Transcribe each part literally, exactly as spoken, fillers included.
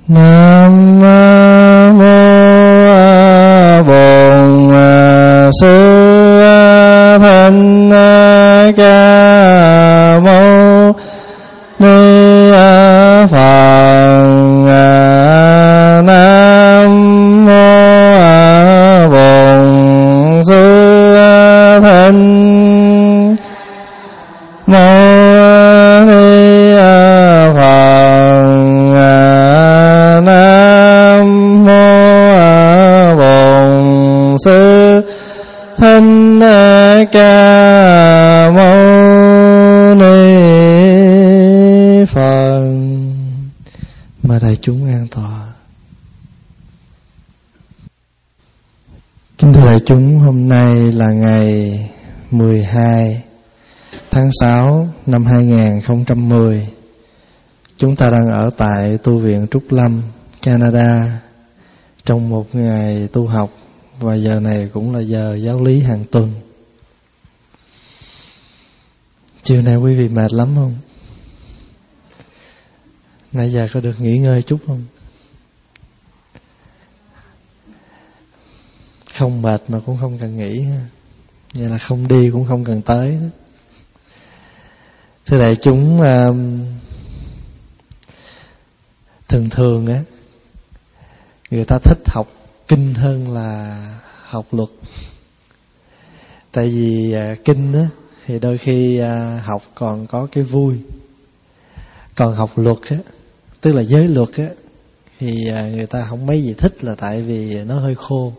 Nam mô Bổn Sư Thích Ca Mâu Ni Phật. Nam mô Bổn Sư Thích Mâu Ni Phật. Nam mô Bổn Sư Thích Ca Mâu Ni Phật. Mời đại chúng an tọa. Kính thưa đại chúng, hôm nay là ngày mười hai tháng sáu năm hai nghìn không trăm mười. Chúng ta đang ở tại tu viện Trúc Lâm, Canada, trong một ngày tu học, và giờ này cũng là giờ giáo lý hàng tuần. Chiều nay quý vị mệt lắm không? Nãy giờ có được nghỉ ngơi chút không? Không mệt mà cũng không cần nghỉ ha. Vậy là không đi cũng không cần tới đó. Thưa đại chúng, thường thường á, người ta thích học kinh hơn là học luật. Tại vì kinh á thì đôi khi học còn có cái vui. Còn học luật á, tức là giới luật á, thì người ta không mấy gì thích, là tại vì nó hơi khô.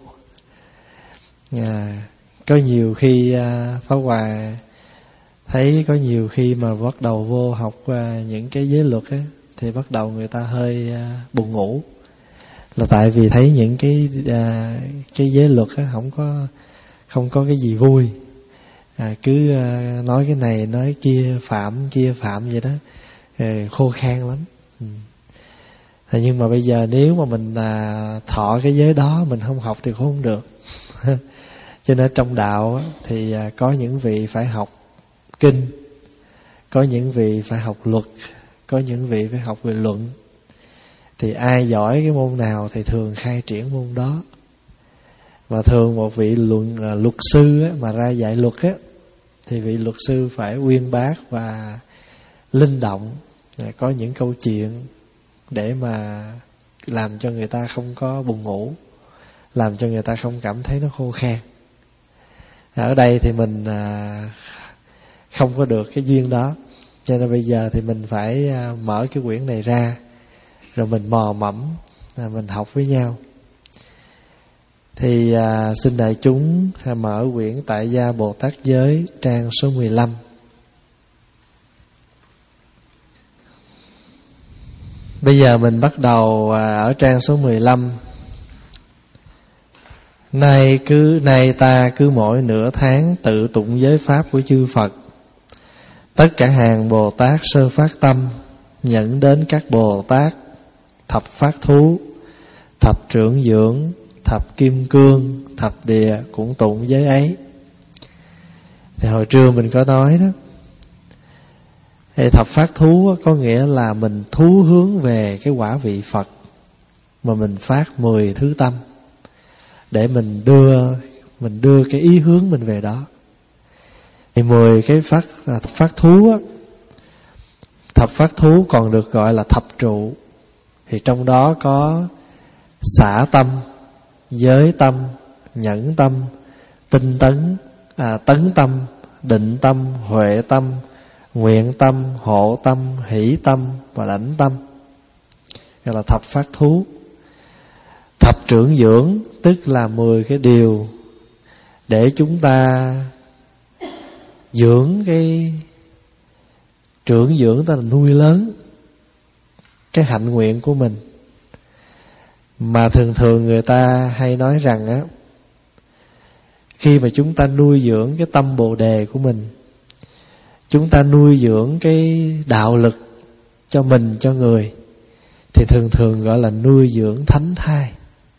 À, có nhiều khi Pháp Hòa thấy có nhiều khi mà bắt đầu vô học những cái giới luật á, thì bắt đầu người ta hơi buồn ngủ, là tại vì thấy những cái cái giới luật á không có không có cái gì vui. À, cứ nói cái này nói kia, phạm kia phạm vậy đó, khô khan lắm. Ừ. Thế nhưng mà bây giờ nếu mà mình à, thọ cái giới đó, mình không học thì cũng không được. Cho nên trong đạo á, thì à, có những vị phải học kinh, có những vị phải học luật, có những vị phải học về luận. Thì ai giỏi cái môn nào thì thường khai triển môn đó. Và thường một vị luận à, luật sư á, mà ra dạy luật á, thì vị luật sư phải uyên bác và linh động, có những câu chuyện để mà làm cho người ta không có buồn ngủ, làm cho người ta không cảm thấy nó khô khan. Ở đây thì mình không có được cái duyên đó, cho nên bây giờ thì mình phải mở cái quyển này ra, rồi mình mò mẫm, mình học với nhau. Thì à, xin đại chúng mở quyển Tại Gia Bồ Tát Giới, trang số mười lăm. Bây giờ mình bắt đầu à, ở trang số mười lăm. Nay cứ nay ta cứ mỗi nửa tháng tự tụng giới pháp của chư Phật. Tất cả hàng Bồ Tát sơ phát tâm, nhận đến các Bồ Tát thập phát thú, thập trưởng dưỡng, thập kim cương, thập địa cũng tụng giới ấy. Thì hồi trưa mình có nói đó, thì thập phát thú có nghĩa là mình thú hướng về cái quả vị Phật, mà mình phát mười thứ tâm để mình đưa mình đưa cái ý hướng mình về đó. Thì mười cái phát thập phát thú á, thập phát thú còn được gọi là thập trụ. Thì trong đó có xả tâm, giới tâm, nhẫn tâm, tinh tấn, à, tấn tâm, định tâm, huệ tâm, nguyện tâm, hộ tâm, hỷ tâm và lãnh tâm. Gọi là thập phát thú. Thập trưởng dưỡng tức là mười cái điều để chúng ta dưỡng cái trưởng dưỡng, ta là nuôi lớn cái hạnh nguyện của mình. Mà thường thường người ta hay nói rằng á, khi mà chúng ta nuôi dưỡng cái tâm Bồ Đề của mình, chúng ta nuôi dưỡng cái đạo lực cho mình, cho người, thì thường thường gọi là nuôi dưỡng thánh thai.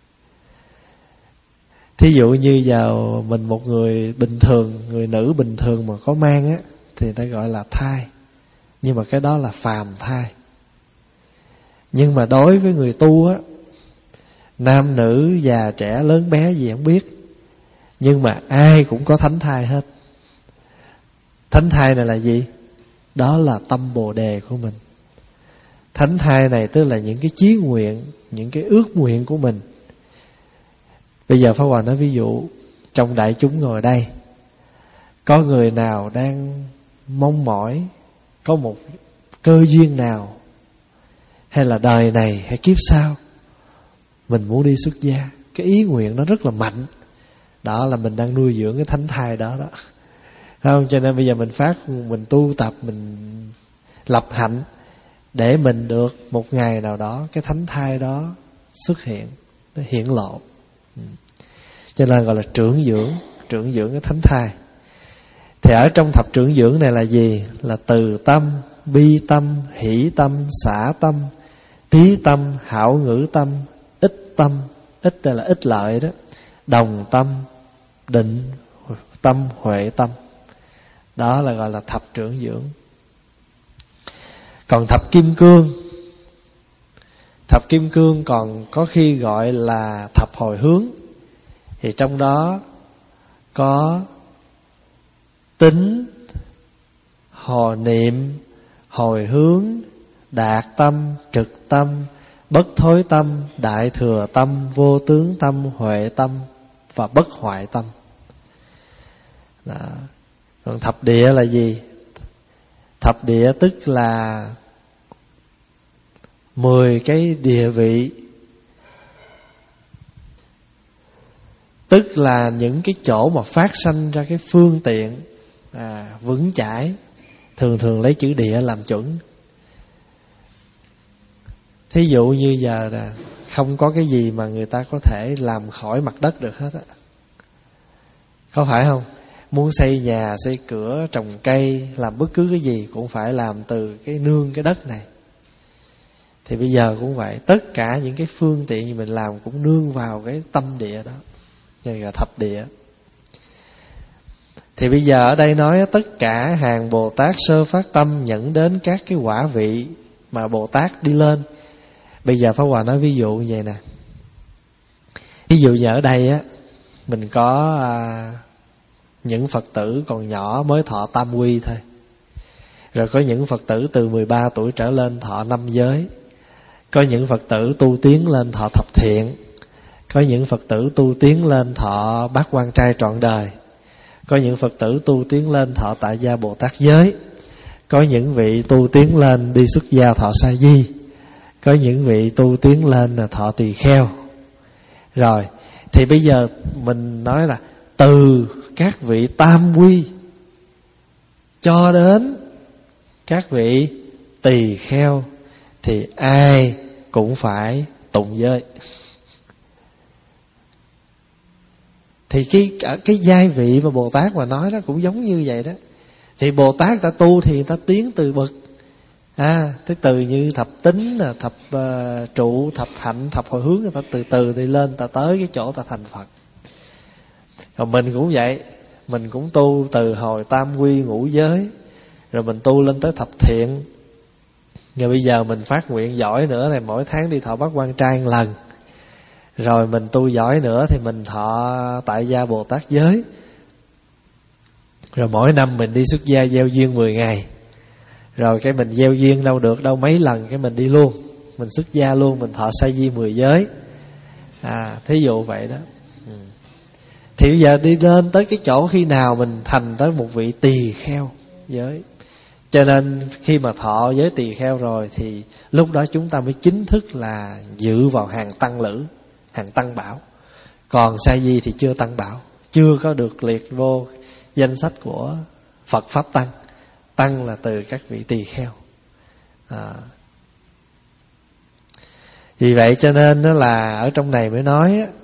Thí dụ như vào mình một người bình thường, người nữ bình thường mà có mang á, thì ta gọi là thai. Nhưng mà cái đó là phàm thai. Nhưng mà đối với người tu á, nam nữ già trẻ lớn bé gì không biết, nhưng mà ai cũng có thánh thai hết. Thánh thai này là gì? Đó là tâm Bồ Đề của mình. Thánh thai này tức là những cái chí nguyện, những cái ước nguyện của mình. Bây giờ Pháp Hòa nói ví dụ, trong đại chúng ngồi đây, có người nào đang mong mỏi có một cơ duyên nào, hay là đời này hay kiếp sau mình muốn đi xuất gia, cái ý nguyện nó rất là mạnh, đó là mình đang nuôi dưỡng cái thánh thai đó đó, không? Cho nên bây giờ mình phát, mình tu tập, mình lập hạnh để mình được một ngày nào đó cái thánh thai đó xuất hiện, nó hiển lộ. Cho nên gọi là trưởng dưỡng, trưởng dưỡng cái thánh thai. Thì ở trong thập trưởng dưỡng này là gì? Là từ tâm, bi tâm, hỷ tâm, xả tâm, trí tâm, hảo ngữ tâm, ích tâm. Ích đây là ích lợi đó. Đồng tâm, định tâm, huệ tâm. Đó là gọi là thập trưởng dưỡng. Còn thập kim cương, thập kim cương còn có khi gọi là thập hồi hướng. Thì trong đó có tính, hồi niệm, hồi hướng, đạt tâm, trực tâm, bất thối tâm, đại thừa tâm, vô tướng tâm, huệ tâm và bất hoại tâm. Đó. Còn thập địa là gì? Thập địa tức là mười cái địa vị, tức là những cái chỗ mà phát sanh ra cái phương tiện à, vững chãi. Thường thường lấy chữ địa làm chuẩn. Thí dụ như giờ là không có cái gì mà người ta có thể làm khỏi mặt đất được hết á, có phải không? Muốn xây nhà, xây cửa, trồng cây, làm bất cứ cái gì cũng phải làm từ cái nương cái đất này. Thì bây giờ cũng vậy, tất cả những cái phương tiện gì mình làm cũng nương vào cái tâm địa đó, nên là thập địa. Thì bây giờ ở đây nói tất cả hàng Bồ Tát sơ phát tâm nhận đến các cái quả vị mà Bồ Tát đi lên. Bây giờ Pháp Hòa nói ví dụ như vậy nè. Ví dụ như ở đây á, mình có à, những Phật tử còn nhỏ mới thọ tam quy thôi. Rồi có những Phật tử từ mười ba tuổi trở lên thọ năm giới. Có những Phật tử tu tiến lên thọ thập thiện. Có những Phật tử tu tiến lên thọ bát quan trai trọn đời. Có những Phật tử tu tiến lên thọ tại gia Bồ Tát giới. Có những vị tu tiến lên đi xuất gia thọ sa di. Có những vị tu tiến lên là thọ tỳ kheo. Rồi, thì bây giờ mình nói là từ các vị tam quy cho đến các vị tỳ kheo thì ai cũng phải tụng giới. Thì cái cái giai vị mà Bồ Tát mà nói đó cũng giống như vậy đó. Thì Bồ Tát ta tu thì người ta tiến từ bậc à, thế từ như thập tính, thập uh, trụ, thập hạnh, thập hồi hướng, người ta từ từ đi lên, ta tới cái chỗ ta thành Phật. Còn mình cũng vậy, mình cũng tu từ hồi tam quy ngũ giới, rồi mình tu lên tới thập thiện. Rồi bây giờ mình phát nguyện giỏi nữa này, mỗi tháng đi thọ bát quan trai một lần. Rồi mình tu giỏi nữa thì mình thọ tại gia Bồ Tát giới. Rồi mỗi năm mình đi xuất gia gieo duyên mười ngày. Rồi cái mình gieo duyên đâu được đâu mấy lần, cái mình đi luôn, mình xuất gia luôn, mình thọ sa di mười giới. À, thí dụ vậy đó. ừ. Thì bây giờ đi lên tới cái chỗ khi nào mình thành tới một vị tỳ kheo giới. Cho nên khi mà thọ giới tỳ kheo rồi thì lúc đó chúng ta mới chính thức là dự vào hàng tăng lữ, hàng tăng bảo. Còn sa di thì chưa tăng bảo, chưa có được liệt vô danh sách của Phật Pháp Tăng. Tăng là từ các vị tỳ kheo. à. Vì vậy cho nên đó là ở trong này mới nói á,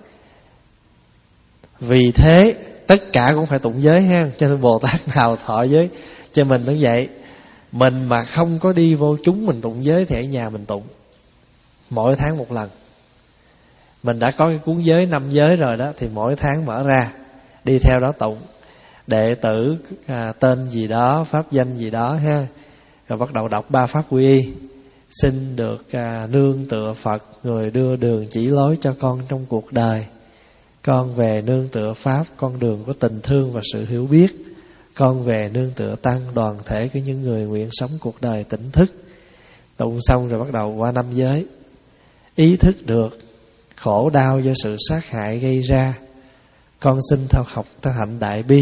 vì thế tất cả cũng phải tụng giới ha. Cho nên Bồ Tát nào thọ giới cho mình nó vậy. Mình mà không có đi vô chúng mình tụng giới thì ở nhà mình tụng mỗi tháng một lần. Mình đã có cái cuốn giới năm giới rồi đó, thì mỗi tháng mở ra đi theo đó tụng. Đệ tử à, tên gì đó, pháp danh gì đó ha. Rồi bắt đầu đọc ba pháp quy y. xin được à, nương tựa Phật, người đưa đường chỉ lối cho con trong cuộc đời. Con về nương tựa Pháp, con đường của tình thương và sự hiểu biết. Con về nương tựa Tăng, đoàn thể của những người nguyện sống cuộc đời tỉnh thức. Tụng xong rồi bắt đầu qua năm giới. Ý thức được khổ đau do sự sát hại gây ra, con xin theo học theo hạnh đại bi,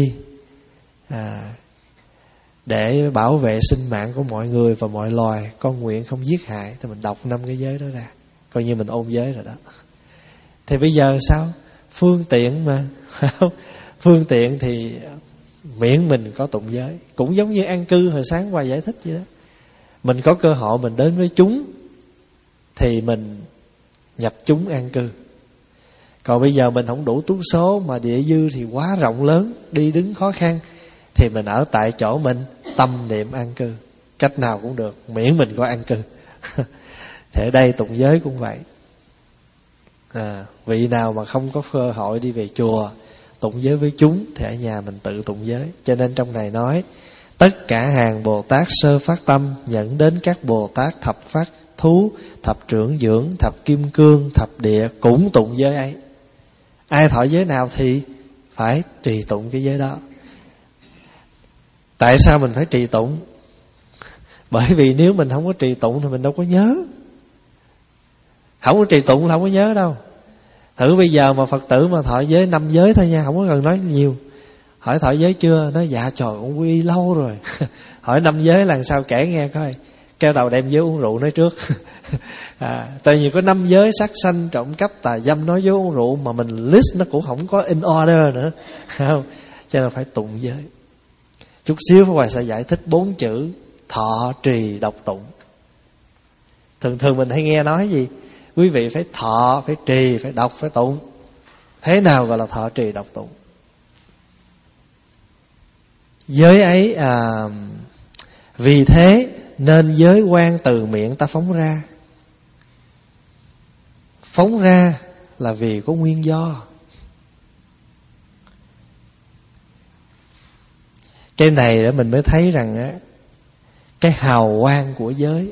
à, để bảo vệ sinh mạng của mọi người và mọi loài. Con nguyện không giết hại. Thì mình đọc năm cái giới đó ra, coi như mình ôn giới rồi đó. Thì bây giờ sao? Phương tiện mà phương tiện thì miễn mình có tụng giới. Cũng giống như an cư hồi sáng qua giải thích vậy đó. Mình có cơ hội mình đến với chúng thì mình nhập chúng an cư. Còn bây giờ mình không đủ tú số, mà địa dư thì quá rộng lớn, đi đứng khó khăn, thì mình ở tại chỗ mình tâm niệm an cư. Cách nào cũng được, miễn mình có an cư. Thì ở đây tụng giới cũng vậy. À, vị nào mà không có cơ hội đi về chùa tụng giới với chúng thì ở nhà mình tự tụng giới. Cho nên trong này nói tất cả hàng Bồ Tát sơ phát tâm dẫn đến các Bồ Tát thập phát thú, thập trưởng dưỡng, thập kim cương, thập địa cũng tụng giới ấy. Ai thọ giới nào thì phải trì tụng cái giới đó. Tại sao mình phải trì tụng? Bởi vì nếu mình không có trì tụng thì mình đâu có nhớ. Không có trì tụng là không có nhớ đâu. Thử bây giờ mà Phật tử mà thọ giới năm giới thôi nha, không có cần nói nhiều. Hỏi thọ giới chưa? Nói dạ trời cũng quy lâu rồi. Hỏi năm giới là sao kể nghe coi. Kêu đầu đem giới uống rượu nói trước. À, tại vì có năm giới sát sanh, trộm cắp, tà dâm, nói dối, uống rượu, mà mình list nó cũng không có in order nữa. Không? Cho nên phải tụng giới. Chút xíu Pháp Hòa sẽ giải thích bốn chữ thọ trì đọc tụng. Thường thường mình hay nghe nói gì? Quý vị phải thọ, phải trì, phải đọc, phải tụng. Thế nào gọi là thọ trì đọc tụng? Giới ấy à, vì thế nên giới quan từ miệng ta phóng ra. Phóng ra là vì có nguyên do. Cái này để mình mới thấy rằng á, cái hào quang của giới.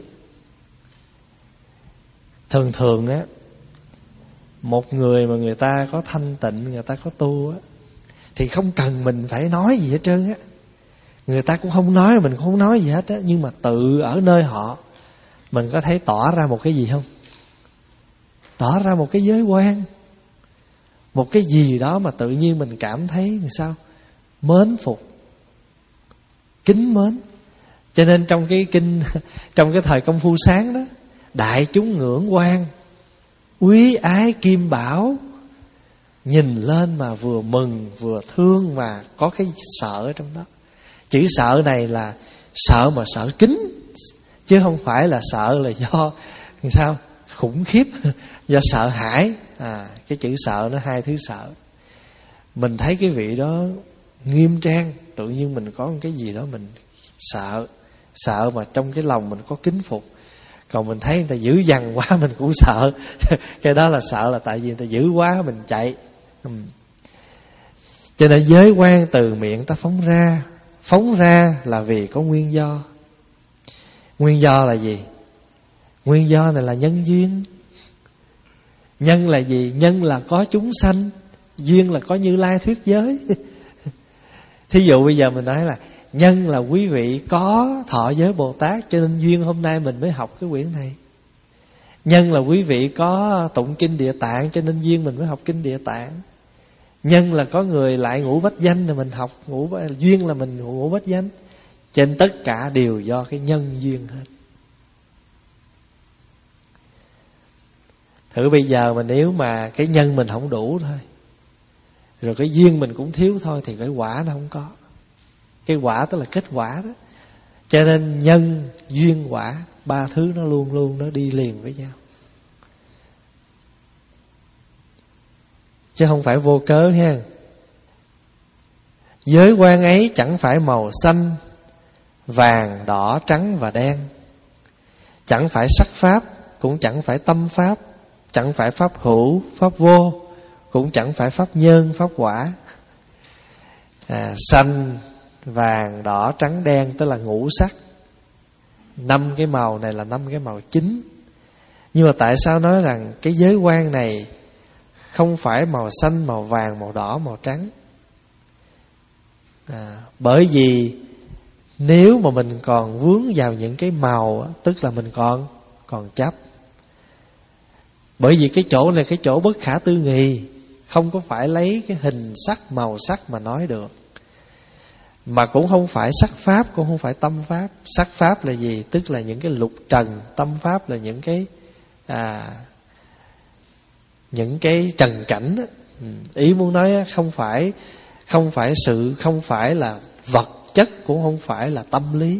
Thường thường á, một người mà người ta có thanh tịnh, người ta có tu á, thì không cần mình phải nói gì hết trơn á. Người ta cũng không nói, mình cũng không nói gì hết á. Nhưng mà tự ở nơi họ, mình có thấy tỏ ra một cái gì không? Tỏ ra một cái giới quan, một cái gì đó mà tự nhiên mình cảm thấy làm sao? Mến phục, kính mến. Cho nên trong cái kinh, trong cái thời Công Phu Sáng đó, đại chúng ngưỡng quan, quý ái kim bảo. Nhìn lên mà vừa mừng vừa thương, mà có cái sợ trong đó. Chữ sợ này là sợ mà sợ kính, chứ không phải là sợ là do sao khủng khiếp, do sợ hãi. À, cái chữ sợ nó hai thứ sợ. Mình thấy cái vị đó nghiêm trang, tự nhiên mình có một cái gì đó mình sợ. Sợ mà trong cái lòng mình có kính phục. Còn mình thấy người ta dữ dằn quá mình cũng sợ. Cái đó là sợ là tại vì người ta dữ quá mình chạy. ừ. Cho nên giới quan từ miệng ta phóng ra. Phóng ra là vì có nguyên do. Nguyên do là gì? Nguyên do này là nhân duyên. Nhân là gì? Nhân là có chúng sanh, duyên là có Như Lai thuyết giới. Thí dụ bây giờ mình nói là nhân là quý vị có thọ giới Bồ Tát, cho nên duyên hôm nay mình mới học cái quyển này. Nhân là quý vị có tụng kinh Địa Tạng, cho nên duyên mình mới học kinh Địa Tạng. Nhân là có người lại ngũ bách danh, là mình học ngũ duyên là mình ngũ bách danh. Trên tất cả đều do cái nhân duyên hết. Thử bây giờ mà nếu mà cái nhân mình không đủ thôi, rồi cái duyên mình cũng thiếu thôi, thì cái quả nó không có. Cái quả tức là kết quả đó. Cho nên nhân, duyên, quả, ba thứ nó luôn luôn nó đi liền với nhau, chứ không phải vô cớ ha. Giới quan ấy chẳng phải màu xanh, vàng, đỏ, trắng và đen. Chẳng phải sắc pháp, cũng chẳng phải tâm pháp. Chẳng phải pháp hữu, pháp vô, cũng chẳng phải pháp nhân, pháp quả. à, Xanh, vàng, đỏ, trắng, đen tức là ngũ sắc. Năm cái màu này là năm cái màu chính. Nhưng mà tại sao nói rằng cái giới quan này không phải màu xanh, màu vàng, màu đỏ, màu trắng? À, bởi vì nếu mà mình còn vướng vào những cái màu, tức là mình còn còn chấp. Bởi vì cái chỗ này cái chỗ bất khả tư nghị, không có phải lấy cái hình sắc, màu sắc mà nói được. Mà cũng không phải sắc pháp, cũng không phải tâm pháp. Sắc pháp là gì? Tức là những cái lục trần. Tâm pháp là những cái à, những cái trần cảnh đó. Ý muốn nói không phải không phải sự, không phải là vật chất, cũng không phải là tâm lý.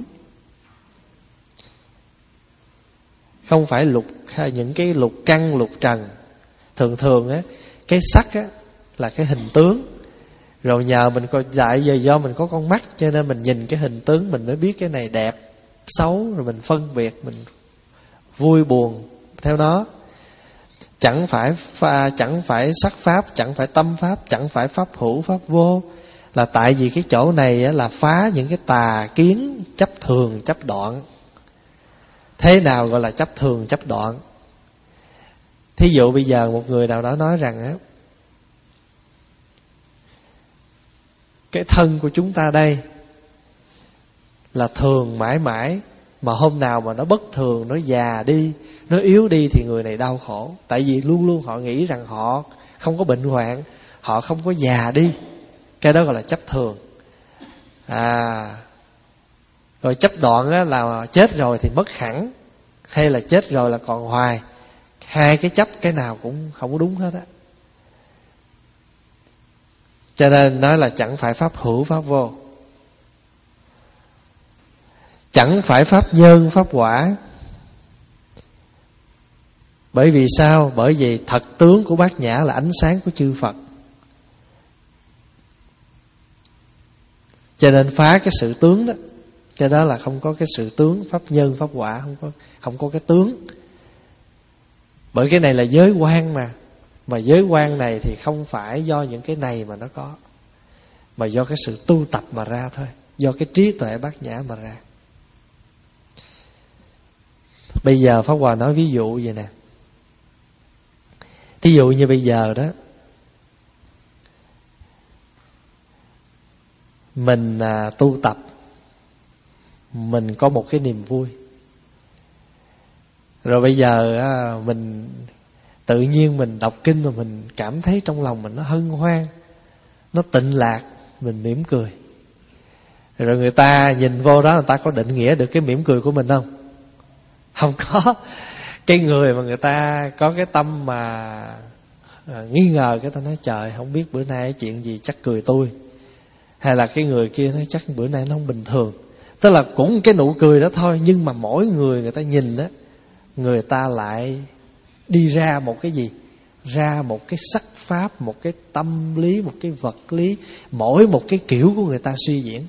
Không phải lục những cái lục căn, lục trần. Thường thường á, cái sắc á là cái hình tướng. Rồi nhờ mình coi lại giờ do mình có con mắt, cho nên mình nhìn cái hình tướng mình mới biết cái này đẹp, xấu, rồi mình phân biệt, mình vui buồn theo nó. Chẳng phải pha, chẳng phải sắc pháp, chẳng phải tâm pháp, chẳng phải pháp hữu, pháp vô. Là tại vì cái chỗ này á, là phá những cái tà kiến chấp thường, chấp đoạn. Thế nào gọi là chấp thường, chấp đoạn? Thí dụ bây giờ một người nào đó nói rằng á, cái thân của chúng ta đây là thường mãi mãi, mà hôm nào mà nó bất thường, nó già đi, nó yếu đi thì người này đau khổ. Tại vì luôn luôn họ nghĩ rằng họ không có bệnh hoạn, họ không có già đi. Cái đó gọi là chấp thường. À, rồi chấp đoạn á, là chết rồi thì mất hẳn, hay là chết rồi là còn hoài. Hai cái chấp cái nào cũng không có đúng hết á. Cho nên nói là chẳng phải pháp hữu, pháp vô. Chẳng phải pháp nhân, pháp quả. Bởi vì sao? Bởi vì thật tướng của Bát Nhã là ánh sáng của chư Phật. Cho nên phá cái sự tướng đó. Cho đó là không có cái sự tướng, pháp nhân, pháp quả, không có, không có cái tướng. Bởi cái này là giới quan mà. Mà giới quan này thì không phải do những cái này mà nó có, mà do cái sự tu tập mà ra thôi. Do cái trí tuệ Bát Nhã mà ra. Bây giờ Pháp Hòa nói ví dụ vậy nè. Thí dụ như bây giờ đó, mình à, tu tập, mình có một cái niềm vui. Rồi bây giờ à, mình tự nhiên mình đọc kinh mà mình cảm thấy trong lòng mình nó hân hoan, nó tịnh lạc, mình mỉm cười. Rồi người ta nhìn vô đó, người ta có định nghĩa được cái mỉm cười của mình không? Không có. Cái người mà người ta có cái tâm mà à, nghi ngờ, cái ta nói trời, không biết bữa nay chuyện gì chắc cười tôi. Hay là cái người kia nói chắc bữa nay nó không bình thường. Tức là cũng cái nụ cười đó thôi, nhưng mà mỗi người người ta nhìn đó, người ta lại đi ra một cái gì? Ra một cái sắc pháp, một cái tâm lý, một cái vật lý. Mỗi một cái kiểu của người ta suy diễn.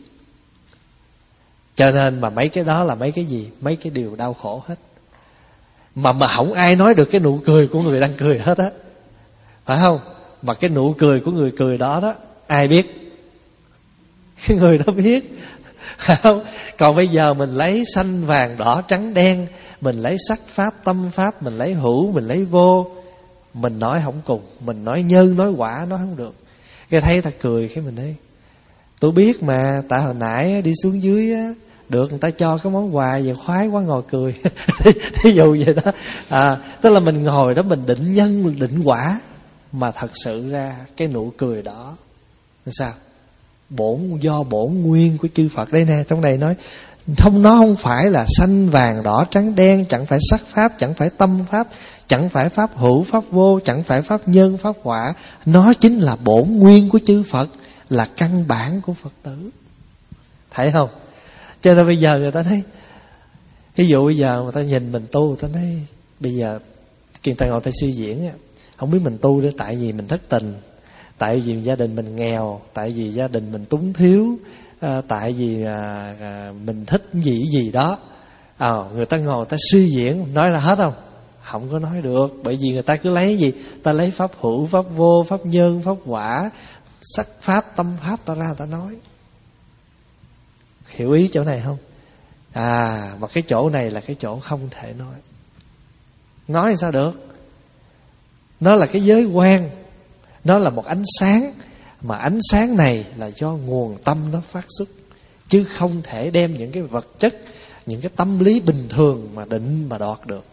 Cho nên mà mấy cái đó là mấy cái gì? Mấy cái điều đau khổ hết. Mà mà không ai nói được cái nụ cười của người đang cười hết á. Phải không? Mà cái nụ cười của người cười đó đó, ai biết? Cái người đó biết. Phải không? Còn bây giờ mình lấy xanh vàng đỏ trắng đen, mình lấy sắc pháp tâm pháp, mình lấy hữu, mình lấy vô, mình nói không cùng, mình nói nhân nói quả nói không được. Cái thấy ta cười cái mình nói tôi biết mà, tại hồi nãy đi xuống dưới á, được người ta cho cái món quà về khoái quá ngồi cười. Thí dụ vậy đó. À, tức là mình ngồi đó mình định nhân, mình định quả, mà thật sự ra cái nụ cười đó là sao? Bổn do bổn nguyên của chư Phật đây nè. Trong này nói không, nó không phải là xanh vàng đỏ trắng đen, chẳng phải sắc pháp, chẳng phải tâm pháp, chẳng phải pháp hữu, pháp vô, chẳng phải pháp nhân, pháp quả. Nó chính là bổn nguyên của chư Phật, là căn bản của Phật tử. Thấy không? Cho nên bây giờ người ta thấy, ví dụ bây giờ người ta nhìn mình tu, người ta nói bây giờ kiền ta ngồi ta suy diễn, không biết mình tu để tại vì mình thất tình, tại vì gia đình mình nghèo, tại vì gia đình mình túng thiếu, à, tại vì à, à, mình thích gì gì đó. À, người ta ngồi người ta suy diễn, nói ra hết không? Không có nói được. Bởi vì người ta cứ lấy gì? Ta lấy pháp hữu, pháp vô, pháp nhân, pháp quả, sắc pháp, tâm pháp ta ra ta nói. Hiểu ý chỗ này không? À, mà cái chỗ này là cái chỗ không thể nói. Nói sao được? Nó là cái giới quan, nó là một ánh sáng, mà ánh sáng này là do nguồn tâm nó phát xuất, chứ không thể đem những cái vật chất, những cái tâm lý bình thường mà định mà đoạt được.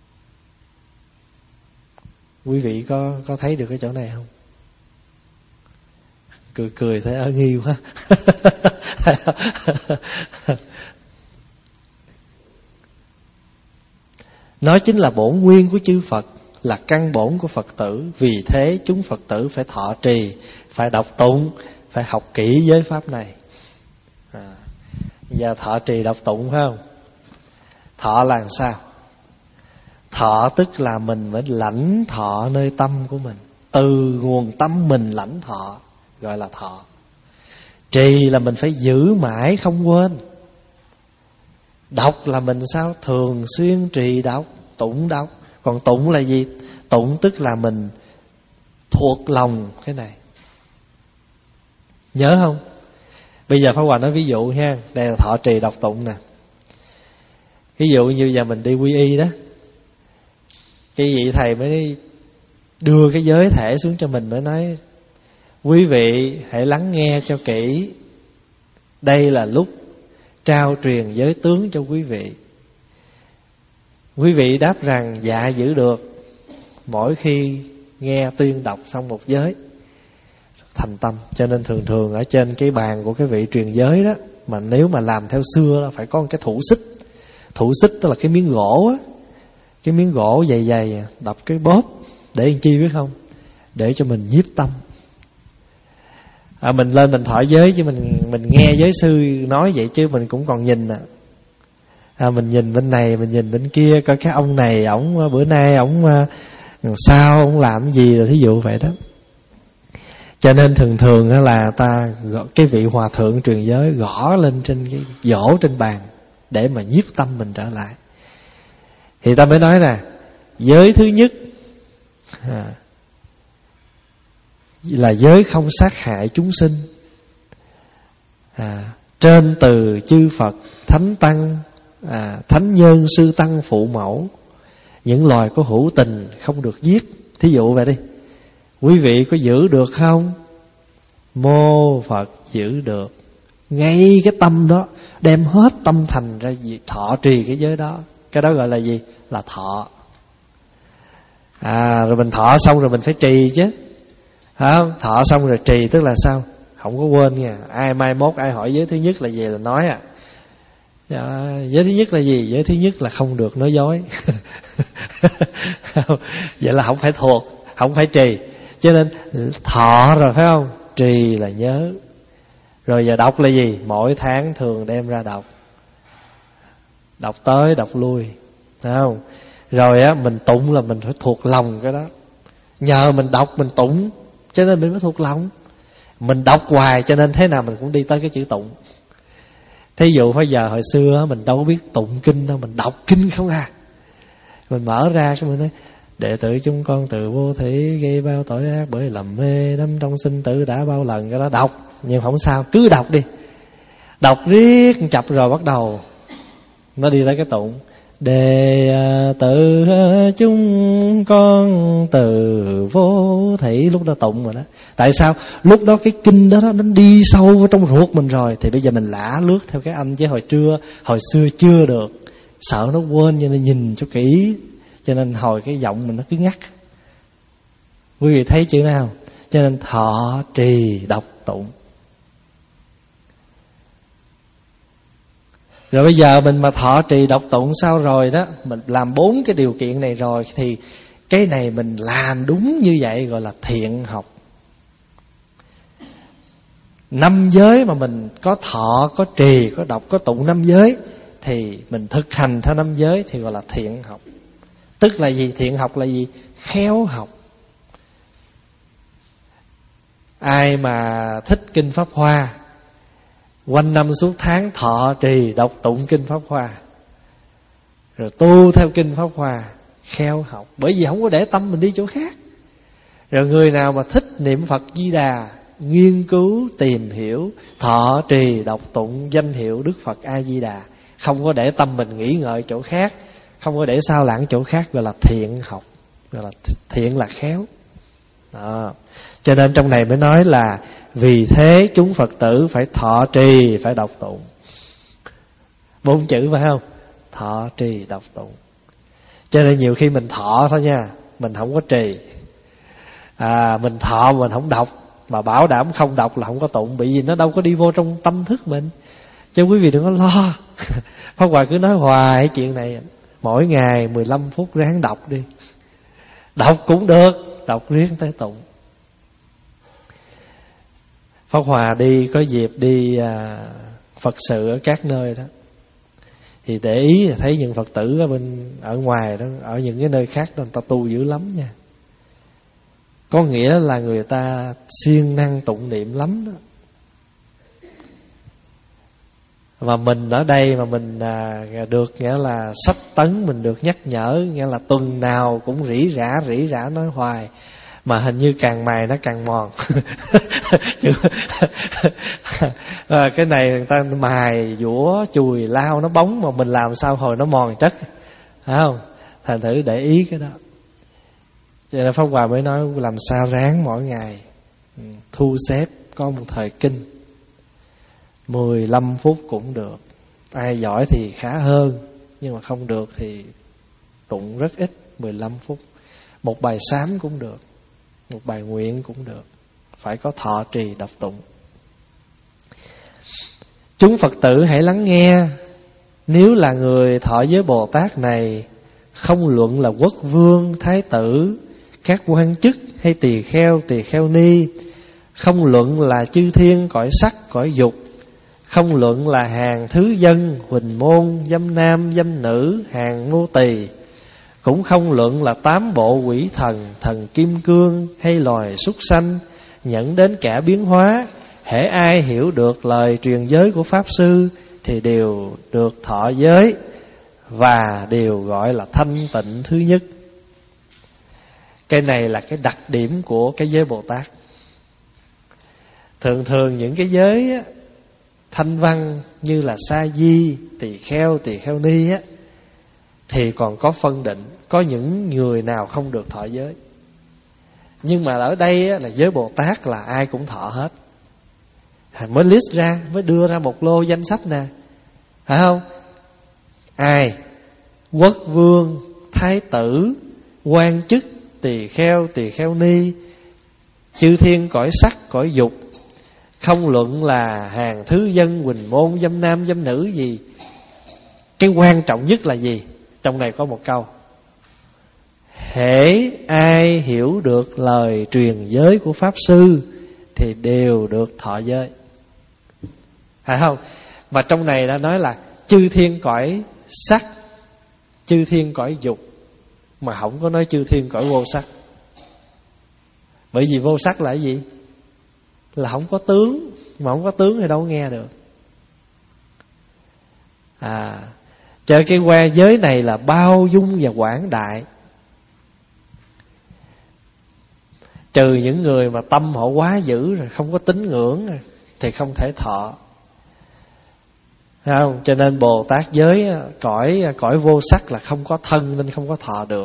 Quý vị có có thấy được cái chỗ này không? Cười cười thấy ơ nghi quá. Nó chính là bổn nguyên của chư Phật, là căn bổn của Phật tử. Vì thế chúng Phật tử phải thọ trì, phải đọc tụng, phải học kỹ giới pháp này. à, Giờ thọ trì đọc tụng phải không? Thọ là làm sao? Thọ tức là mình phải lãnh thọ nơi tâm của mình, từ nguồn tâm mình lãnh thọ, gọi là thọ. Trì là mình phải giữ mãi không quên. Đọc là mình sao? Thường xuyên trì đọc, tụng đọc. Còn tụng là gì? Tụng tức là mình thuộc lòng cái này. Nhớ không? Bây giờ Pháp Hòa nói ví dụ ha. Đây là thọ trì đọc tụng nè. Ví dụ như giờ mình đi quy y đó, cái vị thầy mới đưa cái giới thể xuống cho mình, mới nói quý vị hãy lắng nghe cho kỹ. Đây là lúc trao truyền giới tướng cho quý vị. Quý vị đáp rằng dạ giữ được. Mỗi khi nghe tuyên đọc xong một giới, thành tâm. Cho nên thường thường ở trên cái bàn của cái vị truyền giới đó, mà nếu mà làm theo xưa là phải có một cái thủ xích. Thủ xích tức là cái miếng gỗ á, cái miếng gỗ dày dày, đập cái bóp. Để làm chi biết không? Để cho mình nhiếp tâm. à, Mình lên mình thọ giới, chứ mình mình nghe giới sư nói vậy, chứ mình cũng còn nhìn nè. à, Mình nhìn bên này, mình nhìn bên kia, coi cái ông này, ổng bữa nay ổng sao, ổng làm gì, rồi thí dụ vậy đó. Cho nên thường thường là ta cái vị hòa thượng truyền giới gõ lên trên cái dỗ trên bàn để mà nhiếp tâm mình trở lại. Thì ta mới nói là giới thứ nhất à, là giới không sát hại chúng sinh. à, Trên từ chư Phật, thánh tăng, à, thánh nhân, sư tăng, phụ mẫu, những loài có hữu tình không được giết. Thí dụ vậy đi. Quý vị có giữ được không? Mô Phật giữ được. Ngay cái tâm đó, đem hết tâm thành ra thọ trì cái giới đó. Cái đó gọi là gì? Là thọ. À, rồi mình thọ xong rồi mình phải trì chứ. Phải không? Thọ xong rồi trì tức là sao? Không có quên nha. Ai mai mốt ai hỏi giới thứ nhất là gì là nói à. Dạ, giới thứ nhất là gì? Giới thứ nhất là không được nói dối. Vậy là không phải thuộc, không phải trì. Cho nên thọ rồi phải không? Trì là nhớ. Rồi giờ đọc là gì? Mỗi tháng thường đem ra đọc. Đọc tới đọc lui, phải không? Rồi á, mình tụng là mình phải thuộc lòng cái đó. Nhờ mình đọc mình tụng, cho nên mình mới thuộc lòng. Mình đọc hoài cho nên thế nào mình cũng đi tới cái chữ tụng. Thí dụ bây giờ hồi xưa mình đâu có biết tụng kinh đâu, mình đọc kinh không à. Mình mở ra cái mình nói đệ tử chúng con từ vô thủy gây bao tội ác, bởi lầm mê đắm trong sinh tử đã bao lần. Cái đó đọc, nhưng không sao, cứ đọc đi. Đọc riết chập rồi bắt đầu nó đi tới cái tụng. Đệ tử chúng con từ vô thủy, lúc đó tụng rồi đó. Tại sao? Lúc đó cái kinh đó, đó nó đi sâu vào trong ruột mình rồi, thì bây giờ mình lả lướt theo cái âm, chứ hồi trưa hồi xưa chưa được, sợ nó quên cho nên nhìn cho kỹ, cho nên hồi cái giọng mình nó cứ ngắt. Quý vị thấy chữ nào? Cho nên thọ trì đọc tụng. Rồi bây giờ mình mà thọ trì đọc tụng sao rồi đó, mình làm bốn cái điều kiện này rồi, thì cái này mình làm đúng như vậy gọi là thiện học. Năm giới mà mình có thọ, có trì, có đọc, có tụng năm giới, thì mình thực hành theo năm giới thì gọi là thiện học. Tức là gì? Thiện học là gì? Khéo học. Ai mà thích kinh Pháp Hoa, quanh năm suốt tháng thọ trì đọc tụng kinh Pháp Hoa, rồi tu theo kinh Pháp Hoa, khéo học. Bởi vì không có để tâm mình đi chỗ khác. Rồi người nào mà thích niệm Phật Di Đà, nghiên cứu, tìm hiểu, thọ trì đọc tụng danh hiệu Đức Phật A Di Đà, không có để tâm mình nghĩ ngợi chỗ khác, không có để sao lãng chỗ khác, gọi là thiện học, gọi là thiện là khéo. Đó. Cho nên trong này mới nói là vì thế chúng Phật tử phải thọ trì, phải đọc tụng. Bốn chữ phải không? Thọ trì đọc tụng. Cho nên nhiều khi mình thọ thôi nha, mình không có trì. À, mình thọ mình không đọc, mà bảo đảm không đọc là không có tụng, bởi vì nó đâu có đi vô trong tâm thức mình. Cho quý vị đừng có lo. Pháp Hòa cứ nói hoài chuyện này, mỗi ngày mười lăm phút ráng đọc đi. Đọc cũng được, đọc riêng tới tụng. Pháp Hòa đi có dịp đi à, Phật sự ở các nơi đó, thì để ý là thấy những Phật tử ở bên ở ngoài đó, ở những cái nơi khác đó, người ta tu dữ lắm nha. Có nghĩa là người ta siêng năng tụng niệm lắm đó. Mà mình ở đây mà mình à, được nghĩa là sách tấn, mình được nhắc nhở, nghĩa là tuần nào cũng rỉ rả rỉ rả nói hoài, mà hình như càng mài nó càng mòn. À, cái này người ta mài dũa chùi lao nó bóng, mà mình làm sao hồi nó mòn chất, phải không? Thành thử để ý cái đó. Cho nên Pháp Hòa mới nói làm sao ráng mỗi ngày thu xếp có một thời kinh mười lăm phút cũng được. Ai giỏi thì khá hơn, nhưng mà không được thì tụng rất ít, mười lăm phút. Một bài sám cũng được, một bài nguyện cũng được. Phải có thọ trì đọc tụng. Chúng Phật tử hãy lắng nghe. Nếu là người thọ giới Bồ Tát này, không luận là quốc vương, thái tử, các quan chức hay tỳ kheo, tỳ kheo ni, không luận là chư thiên cõi sắc, cõi dục, không luận là hàng thứ dân, huỳnh môn, dâm nam, dâm nữ, hàng nô tỳ, cũng không luận là tám bộ quỷ thần, thần kim cương hay loài súc sanh, nhận đến cả biến hóa, hễ ai hiểu được lời truyền giới của Pháp Sư thì đều được thọ giới và đều gọi là thanh tịnh thứ nhất. Cái này là cái đặc điểm của cái giới Bồ Tát. Thường thường những cái giới á, thanh văn như là sa di, tỳ kheo, tỳ kheo ni á, thì còn có phân định, có những người nào không được thọ giới. Nhưng mà ở đây á, là giới Bồ Tát là ai cũng thọ hết. Mới list ra, mới đưa ra một lô danh sách nè, phải không? Ai? Quốc vương, thái tử, quan chức, tỳ kheo, tỳ kheo ni, chư thiên cõi sắc, cõi dục, không luận là hàng thứ dân, huỳnh môn, dâm nam, dâm nữ gì. Cái quan trọng nhất là gì? Trong này có một câu: hễ ai hiểu được lời truyền giới của Pháp Sư thì đều được thọ giới. Phải không? Và trong này đã nói là chư thiên cõi sắc, chư thiên cõi dục, mà không có nói chư thiên cõi vô sắc. Bởi vì vô sắc là cái gì? Là không có tướng. Mà không có tướng thì đâu nghe được. À, cho cái que giới này là bao dung và quảng đại. Trừ những người mà tâm họ quá dữ rồi, không có tín ngưỡng rồi, thì không thể thọ. Không? Cho nên Bồ Tát giới cõi cõi vô sắc là không có thân nên không có thọ được.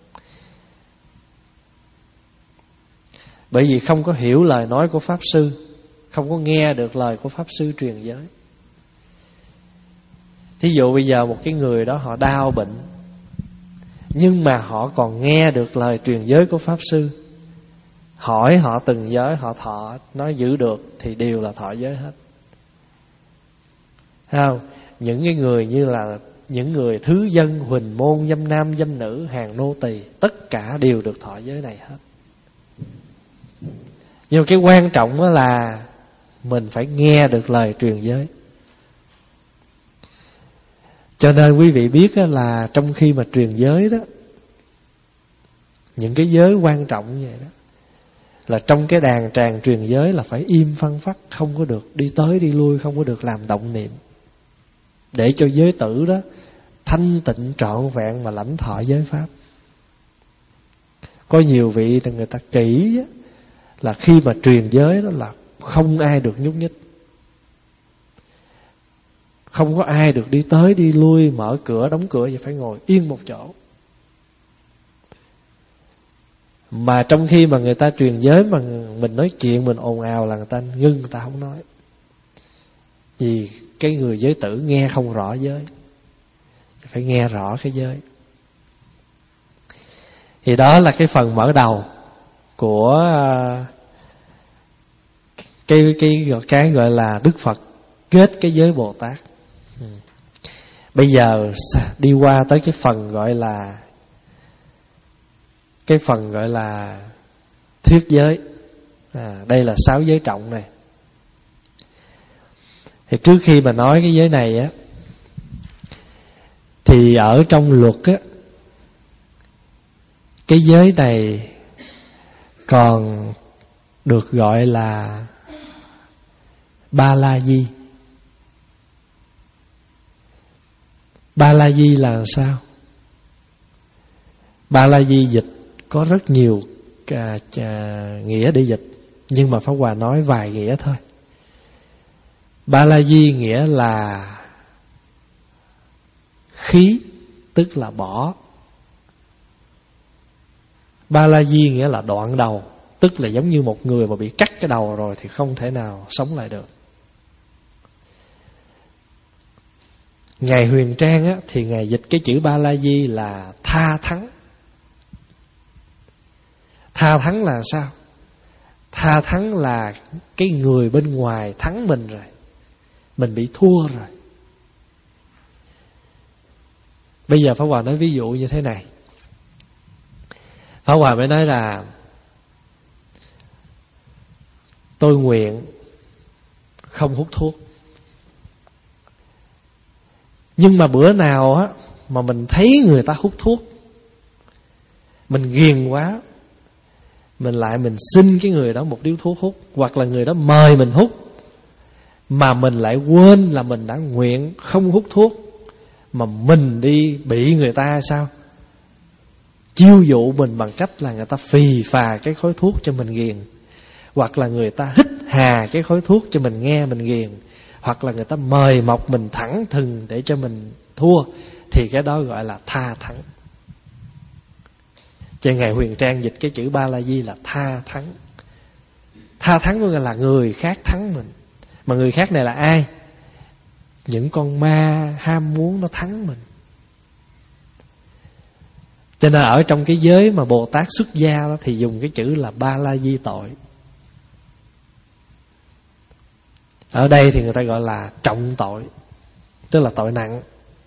Bởi vì không có hiểu lời nói của Pháp Sư, không có nghe được lời của Pháp Sư truyền giới. Thí dụ bây giờ một cái người đó họ đau bệnh, nhưng mà họ còn nghe được lời truyền giới của Pháp Sư, hỏi họ từng giới, họ thọ, nói giữ được thì đều là thọ giới hết. Thấy không? Những cái người như là những người thứ dân, huỳnh môn, dâm nam, dâm nữ, hàng nô tỳ, tất cả đều được thọ giới này hết. Nhưng cái quan trọng đó là mình phải nghe được lời truyền giới. Cho nên quý vị biết là trong khi mà truyền giới đó, những cái giới quan trọng như vậy đó, là trong cái đàn tràng truyền giới là phải im phăng phắc, không có được đi tới đi lui, không có được làm động niệm, để cho giới tử đó thanh tịnh trọn vẹn mà lãnh thọ giới pháp. Có nhiều vị là người ta kỹ á, là khi mà truyền giới đó là không ai được nhúc nhích, Không có ai được đi tới đi lui, mở cửa đóng cửa, vậy phải ngồi yên một chỗ. Mà trong khi mà người ta truyền giới mà mình nói chuyện, mình ồn ào là người ta ngưng, người ta không nói. Vì cái người giới tử nghe không rõ giới, phải nghe rõ cái giới. Thì đó là cái phần mở đầu của cái cái cái gọi là Đức Phật kết cái giới Bồ Tát. Ừ. Bây giờ đi qua tới cái phần gọi là cái phần gọi là thuyết giới. À, đây là sáu giới trọng này. Thì trước khi mà nói cái giới này á, thì ở trong luật á, cái giới này còn được gọi là Ba La Di. Ba La Di là sao? Ba La Di dịch có rất nhiều à, à, nghĩa để dịch, nhưng mà Pháp Hòa nói vài nghĩa thôi. Ba La Di nghĩa là khí, tức là bỏ. Ba La Di nghĩa là đoạn đầu, tức là giống như một người mà bị cắt cái đầu rồi thì không thể nào sống lại được. Ngài Huyền Trang á, thì Ngài dịch cái chữ Ba La Di là tha thắng. Tha thắng là sao? Tha thắng là cái người bên ngoài thắng mình rồi, mình bị thua rồi. Bây giờ Pháp Hòa nói ví dụ như thế này. Pháp Hòa mới nói là tôi nguyện không hút thuốc, nhưng mà bữa nào á mà mình thấy người ta hút thuốc, mình ghiền quá, mình lại mình xin cái người đó một điếu thuốc hút, hoặc là người đó mời mình hút, mà mình lại quên là mình đã nguyện không hút thuốc, mà mình đi bị người ta sao chiêu dụ mình bằng cách là người ta phì phà cái khói thuốc cho mình ghiền, hoặc là người ta hít hà cái khói thuốc cho mình nghe mình ghiền, hoặc là người ta mời mọc mình thẳng thừng để cho mình thua, thì cái đó gọi là tha thắng. Cho Ngài Huyền Trang dịch cái chữ Ba La Di là tha thắng. Tha thắng có nghĩa là người khác thắng mình. Mà người khác này là ai? Những con ma ham muốn nó thắng mình. Cho nên ở trong cái giới mà Bồ Tát xuất gia đó, thì dùng cái chữ là Ba La Di tội. Ở đây thì người ta gọi là trọng tội, tức là tội nặng.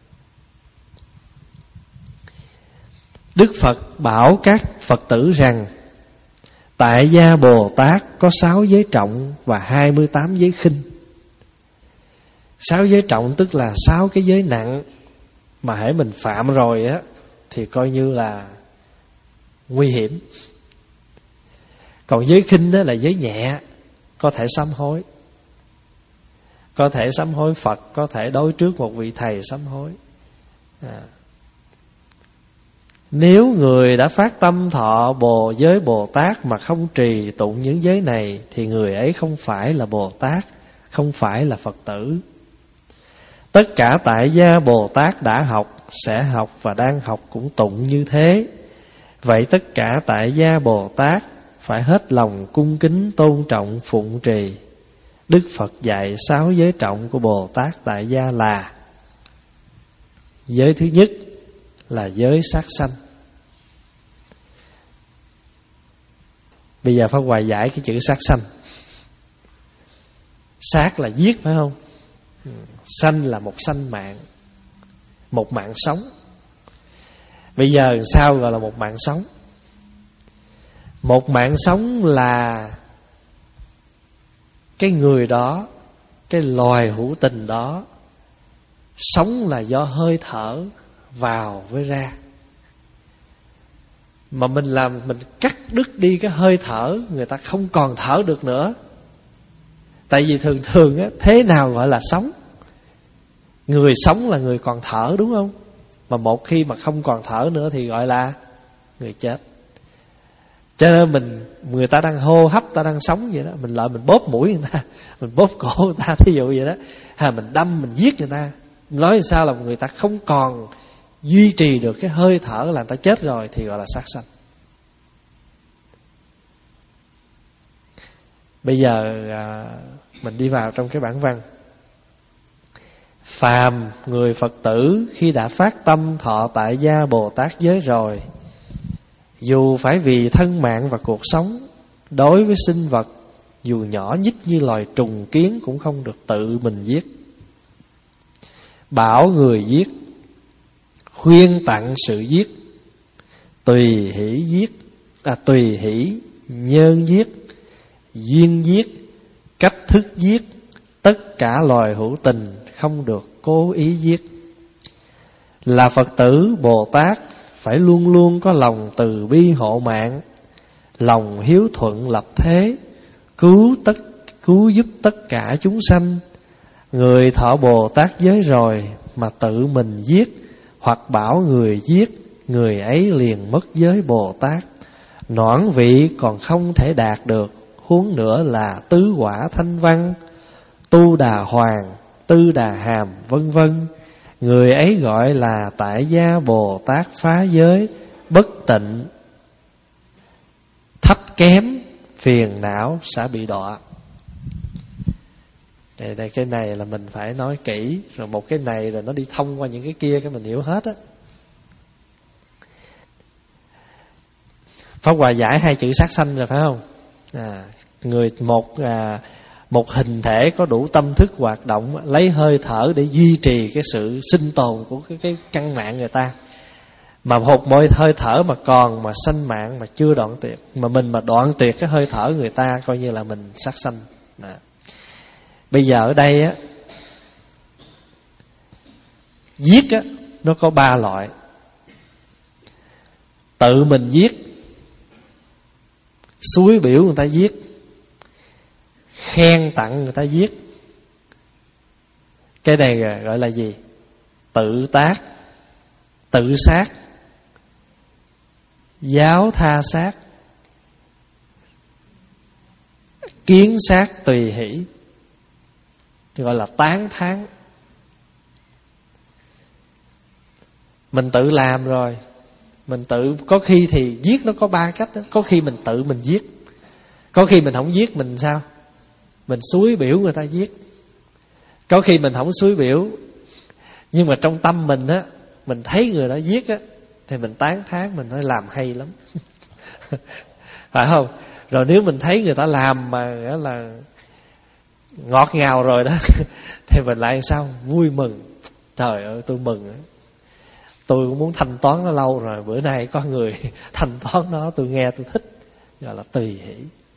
Đức Phật bảo các Phật tử rằng tại gia Bồ Tát có sáu giới trọng và hai mươi tám giới khinh. Sáu giới trọng tức là sáu cái giới nặng, mà hễ mình phạm rồi á thì coi như là nguy hiểm. Còn giới khinh đó là giới nhẹ, có thể sám hối, có thể sám hối Phật, có thể đối trước một vị thầy sám hối. à. Nếu người đã phát tâm thọ bồ giới Bồ Tát mà không trì tụng những giới này, thì người ấy không phải là Bồ Tát, không phải là Phật tử. Tất cả tại gia Bồ Tát đã học, sẽ học và đang học cũng tụng như thế. Vậy tất cả tại gia Bồ Tát phải hết lòng cung kính tôn trọng phụng trì. Đức Phật dạy sáu giới trọng của Bồ Tát tại gia là: giới thứ nhất là giới sát sanh. Bây giờ Pháp Hòa giải cái chữ sát sanh. Sát là giết phải không? Sanh là một sanh mạng, một mạng sống. Bây giờ sao gọi là một mạng sống? Một mạng sống là cái người đó, cái loài hữu tình đó, sống là do hơi thở vào với ra. Mà mình làm, mình cắt đứt đi cái hơi thở, người ta không còn thở được nữa. Tại vì thường thường á, thế nào gọi là sống? Người sống là người còn thở, đúng không? Mà một khi mà không còn thở nữa thì gọi là người chết. Cho nên mình, người ta đang hô hấp, ta đang sống vậy đó, mình lại mình bóp mũi người ta, mình bóp cổ người ta, thí dụ vậy đó, hay mình đâm mình giết người ta. Nói sao là người ta không còn duy trì được cái hơi thở là người ta chết rồi thì gọi là sát sanh. Bây giờ à, mình đi vào trong cái bản văn. Phàm người Phật tử khi đã phát tâm thọ tại gia Bồ Tát giới rồi, dù phải vì thân mạng và cuộc sống, đối với sinh vật dù nhỏ nhít như loài trùng kiến cũng không được tự mình giết. Bảo người giết, khuyên tặng sự giết, tùy hỷ giết, à tùy hỷ nhân giết, duyên giết, cách thức giết, tất cả loài hữu tình không được cố ý giết. Là Phật tử Bồ Tát phải luôn luôn có lòng từ bi hộ mạng, lòng hiếu thuận lập thế, cứu tất cứu giúp tất cả chúng sanh. Người thọ Bồ Tát giới rồi mà tự mình giết, hoặc bảo người giết, người ấy liền mất giới Bồ Tát, noãn vị còn không thể đạt được, huống nữa là tứ quả thanh văn, tu đà hoàng, tư đà hàm, vân vân. Người ấy gọi là tại gia Bồ Tát phá giới, bất tịnh, thấp kém, phiền não sẽ bị đọa. Đây, đây, cái này là mình phải nói kỹ, rồi một cái này rồi nó đi thông qua những cái kia, cái mình hiểu hết á. Pháp Hòa giải hai chữ sát sanh rồi phải không? À, người một à, một hình thể có đủ tâm thức hoạt động, lấy hơi thở để duy trì cái sự sinh tồn của cái, cái căn mạng người ta. Mà một mỗi hơi thở mà còn mà sanh mạng mà chưa đoạn tuyệt, mà mình mà đoạn tuyệt cái hơi thở người ta, coi như là mình sát sanh. À. Bây giờ ở đây á, giết á, nó có ba loại. Tự mình giết, xúi biểu người ta giết, khen tặng người ta giết. Cái này gọi là gì? Tự tác, tự sát, giáo tha sát, kiến sát tùy hỷ, gọi là tán thán. Mình tự làm rồi, mình tự, có khi thì giết nó có ba cách đó. Có khi mình tự mình giết, có khi mình không giết mình sao? Mình xúi biểu người ta giết. Có khi mình không xúi biểu, nhưng mà trong tâm mình á, mình thấy người đó giết á, thì mình tán thán, mình nói làm hay lắm. Phải không? Rồi nếu mình thấy người ta làm mà là ngọt ngào rồi đó, thì mình lại sao? Vui mừng. Trời ơi tôi mừng. Tôi cũng muốn thanh toán nó lâu rồi, bữa nay có người thanh toán nó, tôi nghe tôi thích. Gọi là tùy hỷ.